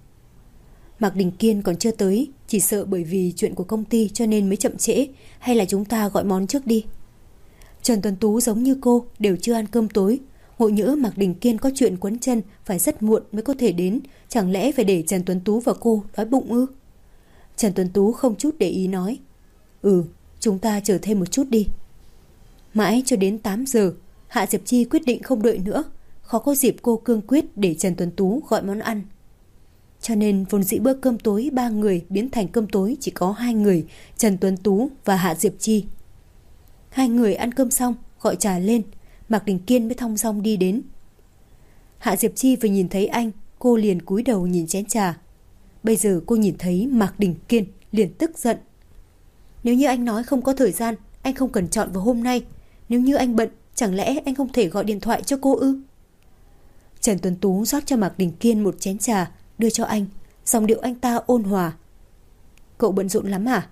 Mạc Đình Kiên còn chưa tới, chỉ sợ bởi vì chuyện của công ty cho nên mới chậm trễ, hay là chúng ta gọi món trước đi. Trần Tuấn Tú giống như cô đều chưa ăn cơm tối, ngộ nhỡ Mạc Đình Kiên có chuyện quấn chân phải rất muộn mới có thể đến, chẳng lẽ phải để Trần Tuấn Tú và cô đói bụng ư? Trần Tuấn Tú không chút để ý nói: Chúng ta chờ thêm một chút đi. Mãi cho đến 8 giờ, Hạ Diệp Chi quyết định không đợi nữa, khó có dịp cô cương quyết để Trần Tuấn Tú gọi món ăn. Cho nên vốn dĩ bữa cơm tối 3 người biến thành cơm tối chỉ có 2 người, Trần Tuấn Tú và Hạ Diệp Chi. Hai người ăn cơm xong, gọi trà lên, Mạc Đình Kiên mới thong dong đi đến. Hạ Diệp Chi vừa nhìn thấy anh, cô liền cúi đầu nhìn chén trà. Bây giờ cô nhìn thấy Mạc Đình Kiên liền tức giận. Nếu như anh nói không có thời gian, anh không cần chọn vào hôm nay. Nếu như anh bận, chẳng lẽ anh không thể gọi điện thoại cho cô ư? Trần Tuấn Tú rót cho Mạc Đình Kiên một chén trà, đưa cho anh, giọng điệu anh ta ôn hòa. Cậu bận rộn lắm à?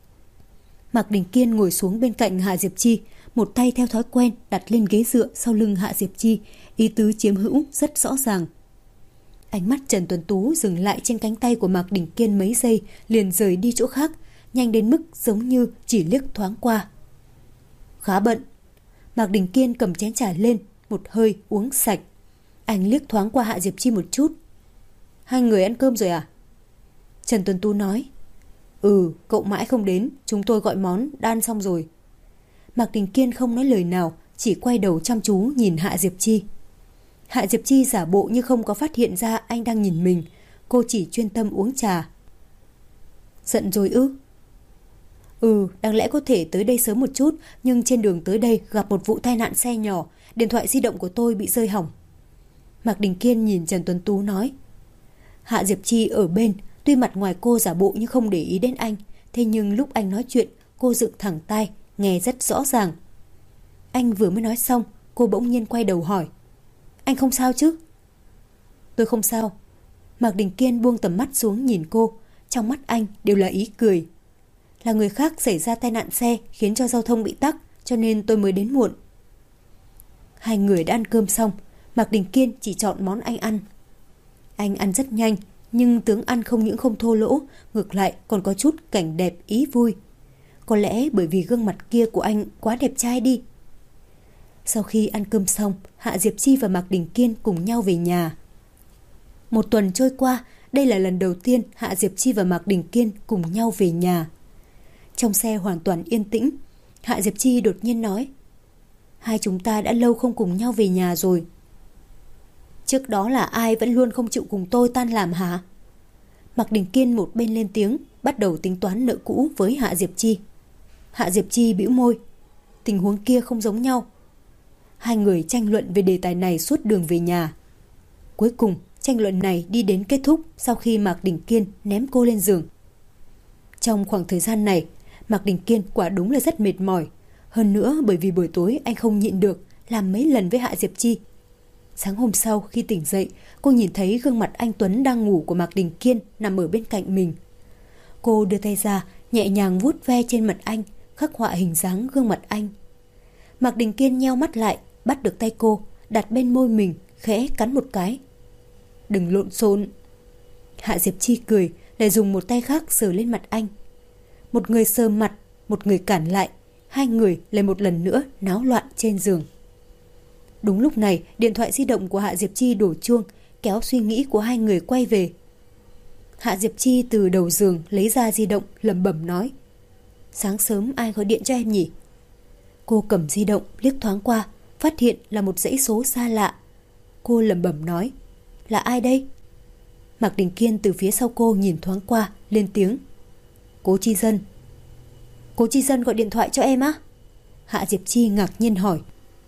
Mạc Đình Kiên ngồi xuống bên cạnh Hạ Diệp Chi, một tay theo thói quen đặt lên ghế dựa sau lưng Hạ Diệp Chi, ý tứ chiếm hữu rất rõ ràng. Ánh mắt Trần Tuấn Tú dừng lại trên cánh tay của Mạc Đình Kiên mấy giây, liền rời đi chỗ khác, nhanh đến mức giống như chỉ liếc thoáng qua. Khá bận. Mạc Đình Kiên cầm chén trà lên, một hơi uống sạch. Anh liếc thoáng qua Hạ Diệp Chi một chút. Hai người ăn cơm rồi à? Trần Tuấn Tú nói. Cậu mãi không đến, chúng tôi gọi món, đã ăn xong rồi. Mạc Đình Kiên không nói lời nào, chỉ quay đầu chăm chú nhìn Hạ Diệp Chi. Hạ Diệp Chi giả bộ như không có phát hiện ra anh đang nhìn mình. Cô chỉ chuyên tâm uống trà. Giận rồi ư? Đáng lẽ có thể tới đây sớm một chút, nhưng trên đường tới đây gặp một vụ tai nạn xe nhỏ, điện thoại di động của tôi bị rơi hỏng. Mạc Đình Kiên nhìn Trần Tuấn Tú nói. Hạ Diệp Chi ở bên, tuy mặt ngoài cô giả bộ như không để ý đến anh, thế nhưng lúc anh nói chuyện, cô dựng thẳng tai, nghe rất rõ ràng. Anh vừa mới nói xong, cô bỗng nhiên quay đầu hỏi. Anh không sao chứ? Tôi không sao. Mạc Đình Kiên buông tầm mắt xuống nhìn cô, trong mắt anh đều là ý cười. Là người khác xảy ra tai nạn xe khiến cho giao thông bị tắc, cho nên tôi mới đến muộn. Hai người đã ăn cơm xong, Mạc Đình Kiên chỉ chọn món anh ăn. Anh ăn rất nhanh, nhưng tướng ăn không những không thô lỗ, ngược lại còn có chút cảnh đẹp ý vui. Có lẽ bởi vì gương mặt kia của anh quá đẹp trai đi. Sau khi ăn cơm xong, Hạ Diệp Chi và Mạc Đình Kiên cùng nhau về nhà. Một tuần trôi qua, đây là lần đầu tiên Hạ Diệp Chi và Mạc Đình Kiên cùng nhau về nhà. Trong xe hoàn toàn yên tĩnh, Hạ Diệp Chi đột nhiên nói. Hai chúng ta đã lâu không cùng nhau về nhà rồi. Trước đó là ai vẫn luôn không chịu cùng tôi tan làm hả? Mạc Đình Kiên một bên lên tiếng, bắt đầu tính toán nợ cũ với Hạ Diệp Chi. Hạ Diệp Chi bĩu môi. Tình huống kia không giống nhau. Hai người tranh luận về đề tài này suốt đường về nhà. Cuối cùng, tranh luận này đi đến kết thúc sau khi Mạc Đình Kiên ném cô lên giường. Trong khoảng thời gian này, Mạc Đình Kiên quả đúng là rất mệt mỏi. Hơn nữa bởi vì buổi tối anh không nhịn được, làm mấy lần với Hạ Diệp Chi. Sáng hôm sau khi tỉnh dậy, cô nhìn thấy gương mặt anh Tuấn đang ngủ của Mạc Đình Kiên nằm ở bên cạnh mình. Cô đưa tay ra, nhẹ nhàng vuốt ve trên mặt anh, khắc họa hình dáng gương mặt anh. Mạc Đình Kiên nheo mắt lại, bắt được tay cô, đặt bên môi mình, khẽ cắn một cái. Đừng lộn xộn. Hạ Diệp Chi cười, lại dùng một tay khác sờ lên mặt anh. Một người sờ mặt, một người cản lại, hai người lại một lần nữa náo loạn trên giường. Đúng lúc này, điện thoại di động của Hạ Diệp Chi đổ chuông, kéo suy nghĩ của hai người quay về. Hạ Diệp Chi từ đầu giường lấy ra di động, lẩm bẩm nói. Sáng sớm ai gọi điện cho em nhỉ? Cô cầm di động, liếc thoáng qua, phát hiện là một dãy số xa lạ. Cô lẩm bẩm nói. Là ai đây? Mạc Đình Kiên từ phía sau cô nhìn thoáng qua, lên tiếng. Cố Chi Dân. Cố Chi Dân gọi điện thoại cho em á? Hạ Diệp Chi ngạc nhiên hỏi.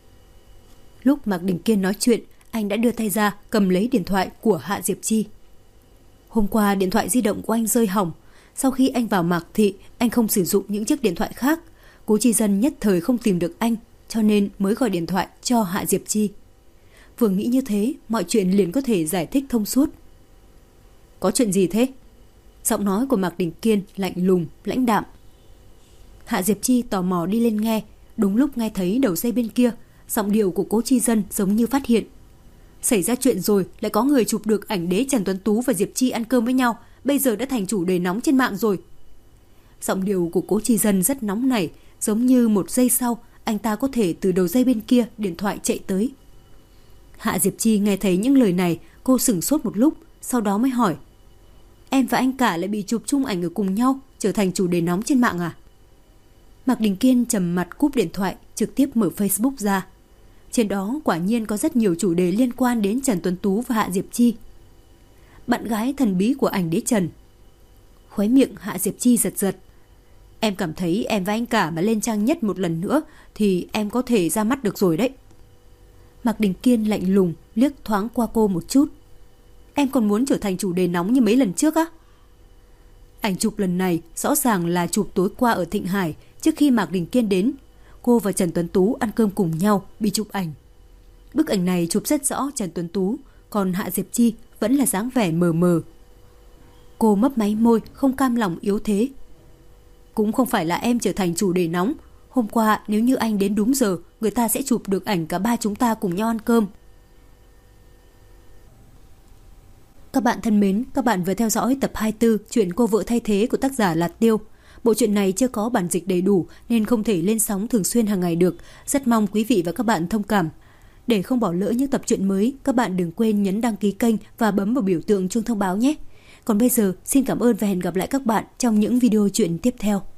Lúc Mạc Đình Kiên nói chuyện, anh đã đưa tay ra cầm lấy điện thoại của Hạ Diệp Chi. Hôm qua điện thoại di động của anh rơi hỏng. Sau khi anh vào Mạc Thị, anh không sử dụng những chiếc điện thoại khác. Cố Chi Dân nhất thời không tìm được anh, cho nên mới gọi điện thoại cho Hạ Diệp Chi. Vừa nghĩ như thế, mọi chuyện liền có thể giải thích thông suốt. Có chuyện gì thế? Giọng nói của Mạc Đình Kiên lạnh lùng, lãnh đạm. Hạ Diệp Chi tò mò đi lên nghe. Đúng lúc nghe thấy đầu dây bên kia, giọng điệu của Cố Chi Dân giống như phát hiện. Xảy ra chuyện rồi, lại có người chụp được ảnh đế Trần Tuấn Tú và Diệp Chi ăn cơm với nhau, bây giờ đã thành chủ đề nóng trên mạng rồi. Giọng điệu của Cố Chi Dân rất nóng nảy, giống như một giây sau anh ta có thể từ đầu dây bên kia điện thoại chạy tới. Hạ Diệp Chi nghe thấy những lời này, cô sửng sốt một lúc, sau đó mới hỏi. Em và anh cả lại bị chụp chung ảnh ở cùng nhau, trở thành chủ đề nóng trên mạng à? Mạc Đình Kiên trầm mặt cúp điện thoại, trực tiếp mở Facebook ra. Trên đó quả nhiên có rất nhiều chủ đề liên quan đến Trần Tuấn Tú và Hạ Diệp Chi. Bạn gái thần bí của ảnh đế Trần. Khóe miệng Hạ Diệp Chi giật giật. Em cảm thấy em và anh cả mà lên trang nhất một lần nữa thì em có thể ra mắt được rồi đấy. Mạc Đình Kiên lạnh lùng liếc thoáng qua cô một chút. Em còn muốn trở thành chủ đề nóng như mấy lần trước á? Ảnh chụp lần này rõ ràng là chụp tối qua ở Thịnh Hải trước khi Mạc Đình Kiên đến. Cô và Trần Tuấn Tú ăn cơm cùng nhau bị chụp ảnh. Bức ảnh này chụp rất rõ Trần Tuấn Tú, còn Hạ Diệp Chi vẫn là dáng vẻ mờ mờ. Cô mấp máy môi, không cam lòng yếu thế. Cũng không phải là em trở thành chủ đề nóng. Hôm qua nếu như anh đến đúng giờ, người ta sẽ chụp được ảnh cả ba chúng ta cùng nhau ăn cơm. Các bạn thân mến, các bạn vừa theo dõi tập 24 chuyện Cô vợ thay thế của tác giả Lạt Tiêu. Bộ truyện này chưa có bản dịch đầy đủ nên không thể lên sóng thường xuyên hàng ngày được. Rất mong quý vị và các bạn thông cảm. Để không bỏ lỡ những tập truyện mới, các bạn đừng quên nhấn đăng ký kênh và bấm vào biểu tượng chuông thông báo nhé. Còn bây giờ, xin cảm ơn và hẹn gặp lại các bạn trong những video truyện tiếp theo.